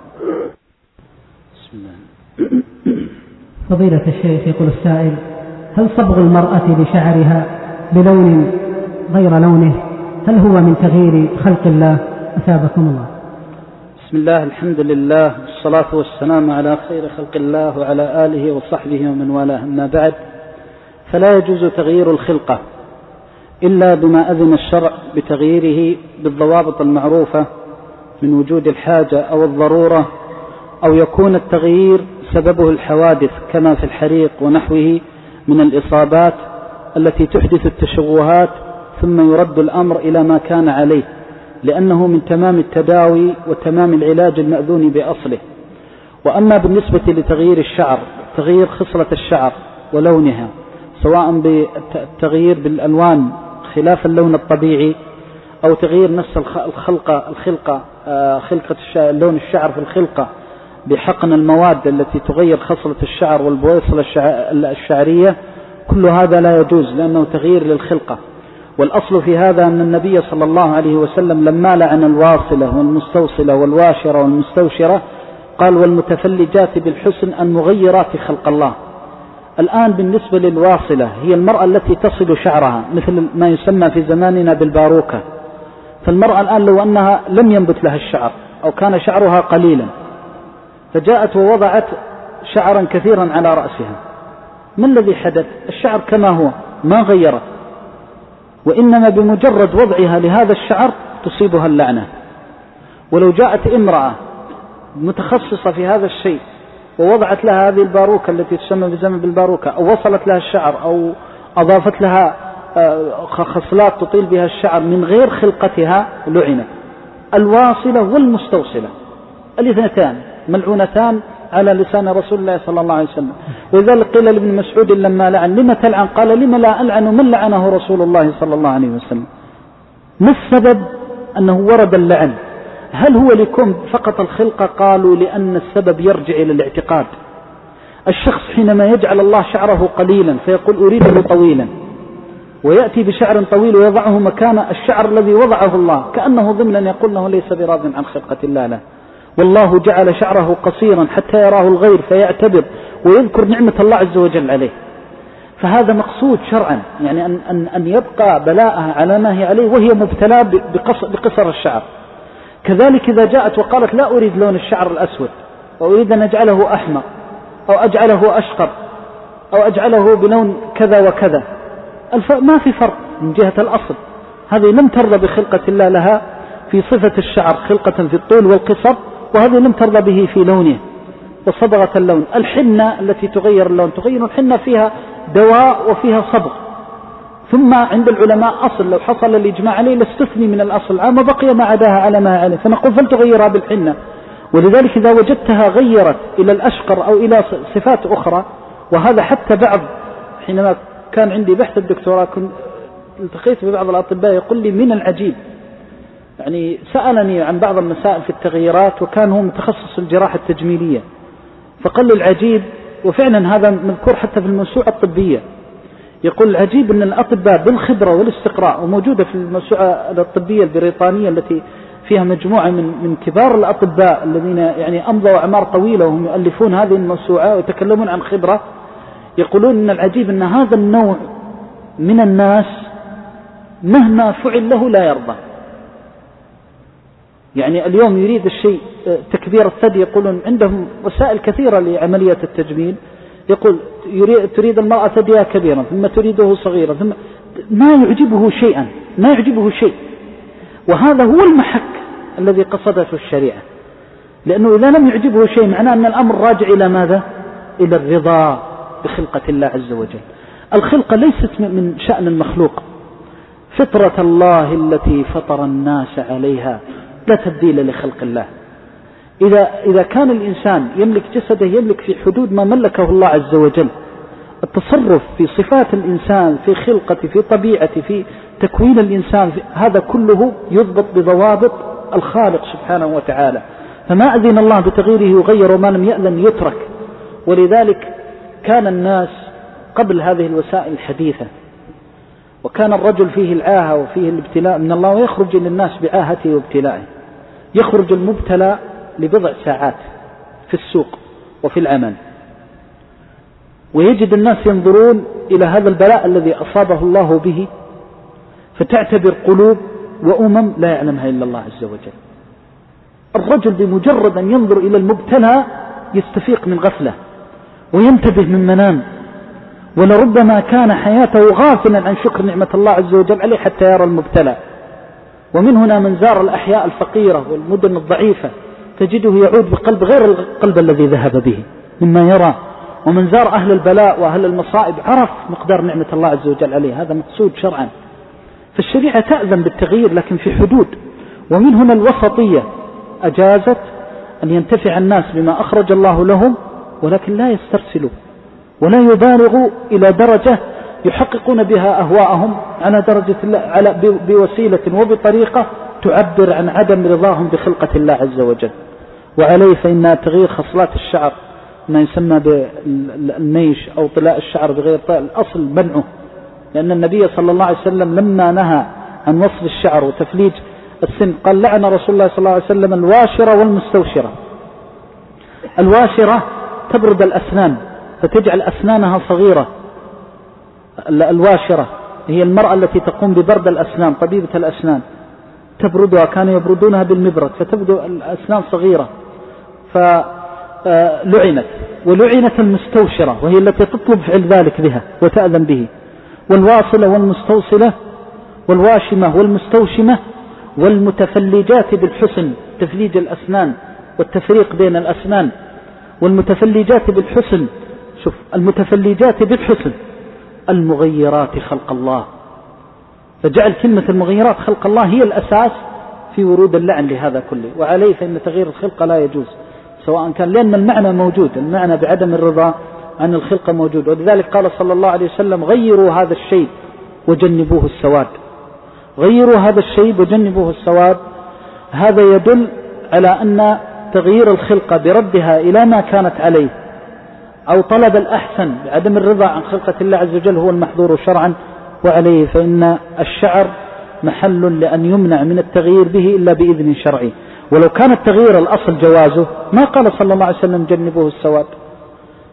بسم الله. فضيلة الشيخ، يقول السائل: هل صبغ المرأة لشعرها بلون غير لونه هل هو من تغيير خلق الله؟ أثابكم الله. بسم الله، الحمد لله، والصلاة والسلام على خير خلق الله وعلى آله وصحبه ومن والاه، أما بعد، فلا يجوز تغيير الخلقة إلا بما أذن الشرع بتغييره بالضوابط المعروفة من وجود الحاجة أو الضرورة، أو يكون التغيير سببه الحوادث كما في الحريق ونحوه من الإصابات التي تحدث التشوهات، ثم يرد الأمر إلى ما كان عليه، لأنه من تمام التداوي وتمام العلاج المأذون بأصله. وأما بالنسبة لتغيير الشعر، تغيير خصلة الشعر ولونها، سواء بالتغيير بالألوان خلاف اللون الطبيعي، أو تغيير نفس الخلقة الخلقة خلقة لون الشعر في الخلقة بحقن المواد التي تغير خصلة الشعر والبويصلة الشعرية، كل هذا لا يجوز لأنه تغيير للخلقة. والأصل في هذا أن النبي صلى الله عليه وسلم لما لعن الواصلة والمستوصلة والواشرة والمستوشرة قال والمتفلجات بالحسن المغيرات خلق الله. الآن بالنسبة للواصلة هي المرأة التي تصل شعرها مثل ما يسمى في زماننا بالباروكة، فالمرأة الآن لو أنها لم ينبت لها الشعر أو كان شعرها قليلا فجاءت ووضعت شعرا كثيرا على رأسها، ما الذي حدث؟ الشعر كما هو ما غيرت، وإنما بمجرد وضعها لهذا الشعر تصيبها اللعنة. ولو جاءت امرأة متخصصة في هذا الشيء ووضعت لها هذه الباروكة التي تسمى بزمن بالباروكة، أو وصلت لها الشعر أو أضافت لها خصلات تطيل بها الشعر من غير خلقتها، لعنت. الواصلة والمستوصلة الاثنتان ملعونتان على لسان رسول الله صلى الله عليه وسلم. وذلك قيل لابن مسعود لما لعن: لما تلعن؟ قال: لما لا ألعن من لعنه رسول الله صلى الله عليه وسلم. ما السبب أنه ورد اللعن؟ هل هو لكم فقط الخلقة؟ قالوا لأن السبب يرجع إلى الاعتقاد. الشخص حينما يجعل الله شعره قليلا فيقول أريده طويلا، ويأتي بشعر طويل ويضعه مكان الشعر الذي وضعه الله، كأنه ضمنا يقول له ليس براض عن خلقة الله له. والله جعل شعره قصيرا حتى يراه الغير فيعتبر ويذكر نعمة الله عز وجل عليه. فهذا مقصود شرعا، يعني أن, أن, أن يبقى بلاءها على ما هي عليه وهي مبتلى بقصر الشعر. كذلك إذا جاءت وقالت لا أريد لون الشعر الأسود وأريد أن أجعله أحمر أو أجعله أشقر أو أجعله بلون كذا وكذا، ما في فرق من جهة الأصل. هذه لم ترضى بخلقة الله لها في صفة الشعر خلقة في الطول والقصر، وهذه لم ترضى به في لونه وصبغة اللون. الحنة التي تغير اللون تغير الحنة فيها دواء وفيها صبغ. ثم عند العلماء أصل لو حصل الإجماع عليه لاستثني من الأصل عام وبقي ما عداها على ما عليه، فنقول فلتغيرها بالحنة. ولذلك إذا وجدتها غيرت إلى الأشقر أو إلى صفات أخرى، وهذا حتى بعض حينما كان عندي بحث الدكتوراه كنت التقيت ببعض الأطباء يقول لي من العجيب، يعني سألني عن بعض المسائل في التغييرات وكان هو متخصص الجراحة التجميلية، فقال لي العجيب، وفعلا هذا مذكور حتى في الموسوعة الطبية، يقول العجيب أن الأطباء بالخبرة والاستقراء، وموجودة في الموسوعة الطبية البريطانية التي فيها مجموعة من من كبار الأطباء الذين يعني أمضوا أعمار طويلة وهم يؤلفون هذه الموسوعة ويتكلمون عن خبرة، يقولون أن العجيب أن هذا النوع من الناس مهما فعل له لا يرضى. يعني اليوم يريد الشيء تكبير الثدي، يقولون عندهم وسائل كثيرة لعملية التجميل، يقول يريد تريد المرأة ثديها كبيرا ثم تريده صغيرا ثم ما يعجبه شيئا ما يعجبه شيء. وهذا هو المحك الذي قصدته الشريعة، لأنه إذا لم يعجبه شيء معناه أن الأمر راجع إلى ماذا؟ إلى الرضا بخلقة الله عز وجل. الخلقة ليست من شأن المخلوق، فطرة الله التي فطر الناس عليها لا تبديل لخلق الله. إذا, إذا كان الإنسان يملك جسده يملك في حدود ما ملكه الله عز وجل، التصرف في صفات الإنسان في خلقة في طبيعة في تكوين الإنسان في هذا كله يضبط بضوابط الخالق سبحانه وتعالى. فما أذن الله بتغييره يغير وما لم يأذن يترك. ولذلك كان الناس قبل هذه الوسائل الحديثة وكان الرجل فيه العاهة وفيه الابتلاء من الله ويخرج للناس بعاهته وابتلائه. يخرج المبتلى لبضع ساعات في السوق وفي العمل، ويجد الناس ينظرون إلى هذا البلاء الذي أصابه الله به، فتعتبر قلوب وأمم لا يعلمها إلا الله عز وجل. الرجل بمجرد أن ينظر إلى المبتلى يستفيق من غفلة وينتبه من منام، ولربما كان حياته غافلا عن شكر نعمة الله عز وجل عليه حتى يرى المبتلى. ومن هنا من زار الأحياء الفقيرة والمدن الضعيفة تجده يعود بقلب غير القلب الذي ذهب به مما يرى، ومن زار أهل البلاء وأهل المصائب عرف مقدار نعمة الله عز وجل عليه. هذا مقصود شرعا. فالشريعة تأذن بالتغيير لكن في حدود. ومن هنا الوسطية أجازت أن ينتفع الناس بما أخرج الله لهم، ولكن لا يسترسلوا ولا يبالغوا إلى درجة يحققون بها أهواءهم على درجة على بوسيلة وبطريقة تعبر عن عدم رضاهم بخلقة الله عز وجل. وعليه فإن تغيير خصلات الشعر ما يسمى بالنيش أو طلاء الشعر بغير طلاء الأصل منعه، لأن النبي صلى الله عليه وسلم لما نهى عن وصل الشعر وتفليج السن قال لعن رسول الله صلى الله عليه وسلم الواشرة والمستوشرة. الواشرة تبرد الأسنان فتجعل أسنانها صغيرة. الواشرة هي المرأة التي تقوم ببرد الأسنان، طبيبة الأسنان تبردها، كانوا يبردونها بالمبرد فتبدو الأسنان صغيرة فلعنت. ولعنت المستوشرة وهي التي تطلب فعل ذلك بها وتأذن به. والواصلة والمستوصلة والواشمة والمستوشمة والمتفلجات بالحسن، تفليج الأسنان والتفريق بين الأسنان. والمتفلجات بالحسن، شوف المتفلجات بالحسن المغيرات خلق الله، فجعل كلمة المغيرات خلق الله هي الأساس في ورود اللعن لهذا كله. وعليه فإن تغيير الخلقة لا يجوز سواء كان، لأن المعنى موجود، المعنى بعدم الرضا عن الخلقة موجود. ولذلك قال صلى الله عليه وسلم غيروا هذا الشيء وجنبوه السواد. غيروا هذا الشيء وجنبوه السواد. هذا يدل على أن تغيير الخلقة بردها إلى ما كانت عليه أو طلب الأحسن بعدم الرضا عن خلقة الله عز وجل هو المحظور شرعا. وعليه فإن الشعر محل لأن يمنع من التغيير به إلا بإذن شرعي. ولو كان التغيير الأصل جوازه ما قال صلى الله عليه وسلم جنبوه السواد،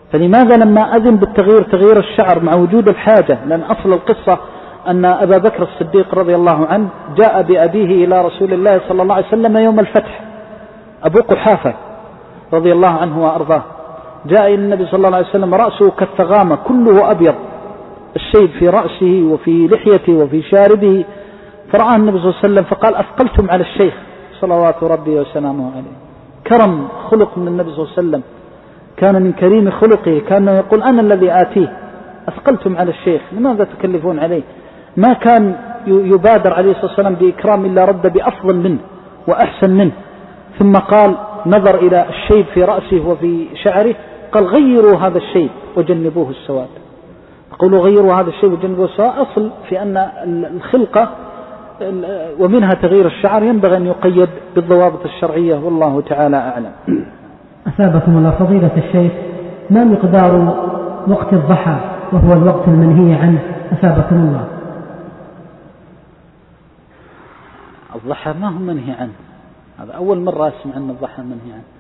فلماذا لما أذن بالتغيير تغيير الشعر مع وجود الحاجة؟ لأن أصل القصة أن أبا بكر الصديق رضي الله عنه جاء بأبيه إلى رسول الله صلى الله عليه وسلم يوم الفتح، أبو قحافة رضي الله عنه وأرضاه، جاء إلى النبي صلى الله عليه وسلم رأسه كالثغامة كله أبيض، الشيب في رأسه وفي لحيته وفي شاربه، فرآه النبي صلى الله عليه وسلم فقال أثقلتم على الشيخ صلوات ربي وسلامه عليه. كرم خلق من النبي صلى الله عليه وسلم، كان من كريم خلقه، كان يقول أنا الذي آتيه، أثقلتم على الشيخ لماذا تكلفون عليه؟ ما كان يبادر عليه الصلاة والسلام بإكرام إلا رد بأفضل منه وأحسن منه. ثم قال نظر إلى الشيب في رأسه وفي شعره قال غيروا هذا الشيب وجنبوه السواد. قولوا غيروا هذا الشيب وجنبوه السواد، أصل في أن الخلقة ومنها تغيير الشعر ينبغي أن يقيد بالضوابط الشرعية، والله تعالى أعلم. أثابكم الله فضيلة الشيخ، ما مقدار وقت الضحى وهو الوقت المنهي عنه؟ أثابكم الله. الضحى ما هو منهي عنه، هذا أول مرة أسمع أن الضحى منهي عنه.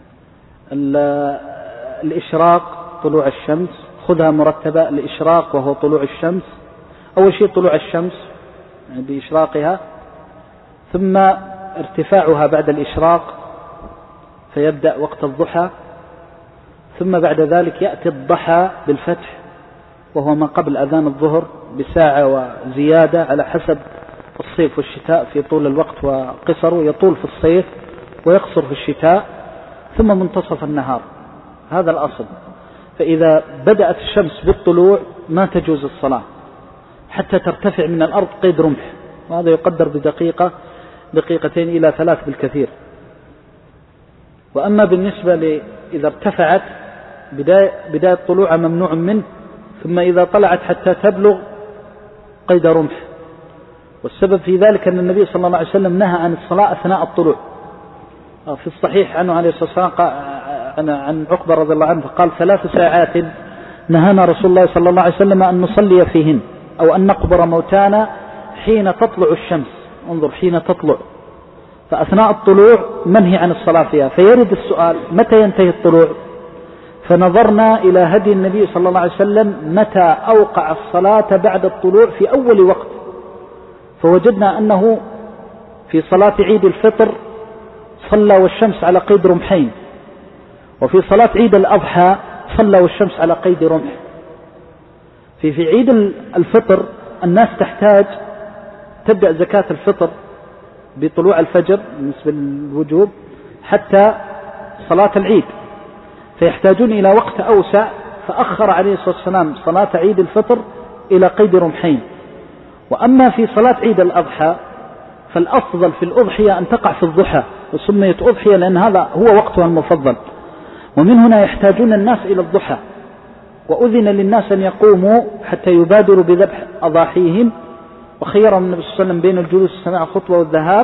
الإشراق طلوع الشمس، خذها مرتبة، الإشراق وهو طلوع الشمس، أول شيء طلوع الشمس يعني بإشراقها، ثم ارتفاعها بعد الإشراق فيبدأ وقت الضحى، ثم بعد ذلك يأتي الضحى بالفتح وهو ما قبل أذان الظهر بساعة وزيادة على حسب الصيف والشتاء في طول الوقت وقصره، يطول في الصيف ويقصر في الشتاء، ثم منتصف النهار، هذا الأصل. فإذا بدأت الشمس بالطلوع ما تجوز الصلاة حتى ترتفع من الأرض قيد رمح، وهذا يقدر بدقيقة دقيقتين إلى ثلاث بالكثير. وأما بالنسبة لإذا ارتفعت بداية, بداية طلوع ممنوع منه، ثم إذا طلعت حتى تبلغ قيد رمح. والسبب في ذلك أن النبي صلى الله عليه وسلم نهى عن الصلاة أثناء الطلوع. في الصحيح عنه عليه الصلاة والسلام عن عقبة رضي الله عنه قال ثلاث ساعات نهانا رسول الله صلى الله عليه وسلم أن نصلي فيهن أو أن نقبر موتانا حين تطلع الشمس. انظر حين تطلع، فأثناء الطلوع منهي عن الصلاة فيها. فيرد السؤال متى ينتهي الطلوع؟ فنظرنا إلى هدي النبي صلى الله عليه وسلم متى أوقع الصلاة بعد الطلوع في أول وقت، فوجدنا أنه في صلاة عيد الفطر صلى والشمس على قيد رمحين، وفي صلاة عيد الأضحى صلى والشمس على قيد رمح. في في عيد الفطر الناس تحتاج تبدأ زكاة الفطر بطلوع الفجر بالنسبة للوجوب حتى صلاة العيد، فيحتاجون إلى وقت أوسع، فأخر عليه الصلاة والسلام صلاة عيد الفطر إلى قيد رمحين. وأما في صلاة عيد الأضحى فالأفضل في الأضحية أن تقع في الضحى، وسميت أضحية لأن هذا هو وقتها المفضل، ومن هنا يحتاجون الناس إلى الضحى، وأذن للناس أن يقوموا حتى يبادروا بذبح أضاحيهم، وخيرهم النبي صلى الله عليه وسلم بين الجلوس السماع خطوة والذهاب.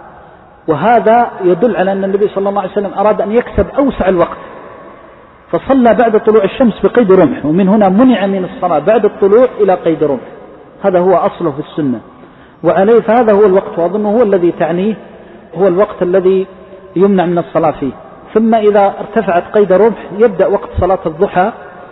وهذا يدل على أن النبي صلى الله عليه وسلم أراد أن يكسب أوسع الوقت، فصلى بعد طلوع الشمس بقيد رمح، ومن هنا منع من الصلاة بعد الطلوع إلى قيد رمح، هذا هو أصله في السنة. وعليه فهذا هو الوقت، وأظنه هو الذي تعنيه، هو الوقت الذي يمنع من الصلاة فيه. ثم إذا ارتفعت قيد رمح يبدأ وقت صلاة الضحى،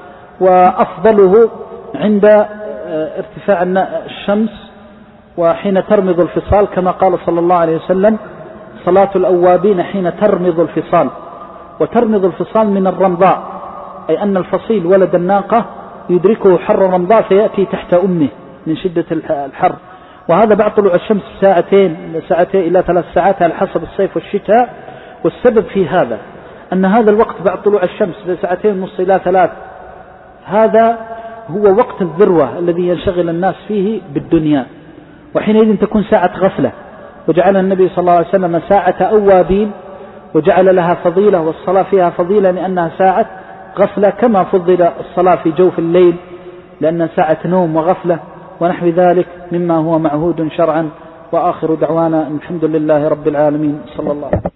وأفضله عند ارتفاع الشمس وحين ترمض الفصال، كما قال صلى الله عليه وسلم صلاة الأوابين حين ترمض الفصال. وترمض الفصال من الرمضاء، أي أن الفصيل ولد الناقة يدركه حر الرمضاء فيأتي تحت أمه من شدة الحر، وهذا بعد طلوع الشمس ساعتين ساعتين إلى ثلاث ساعات على حسب الصيف والشتاء. والسبب في هذا أن هذا الوقت بعد طلوع الشمس بساعتين ونص إلى ثلاث، هذا هو وقت الذروة الذي ينشغل الناس فيه بالدنيا، وحينئذ تكون ساعة غفلة. وجعل النبي صلى الله عليه وسلم ساعة أوابين، وجعل لها فضيلة والصلاة فيها فضيلة لأنها ساعة غفلة، كما فضل الصلاة في جوف الليل لأنها ساعة نوم وغفلة ونحو ذلك مما هو معهود شرعا. وآخر دعوانا الحمد لله رب العالمين، صلى الله عليه وسلم.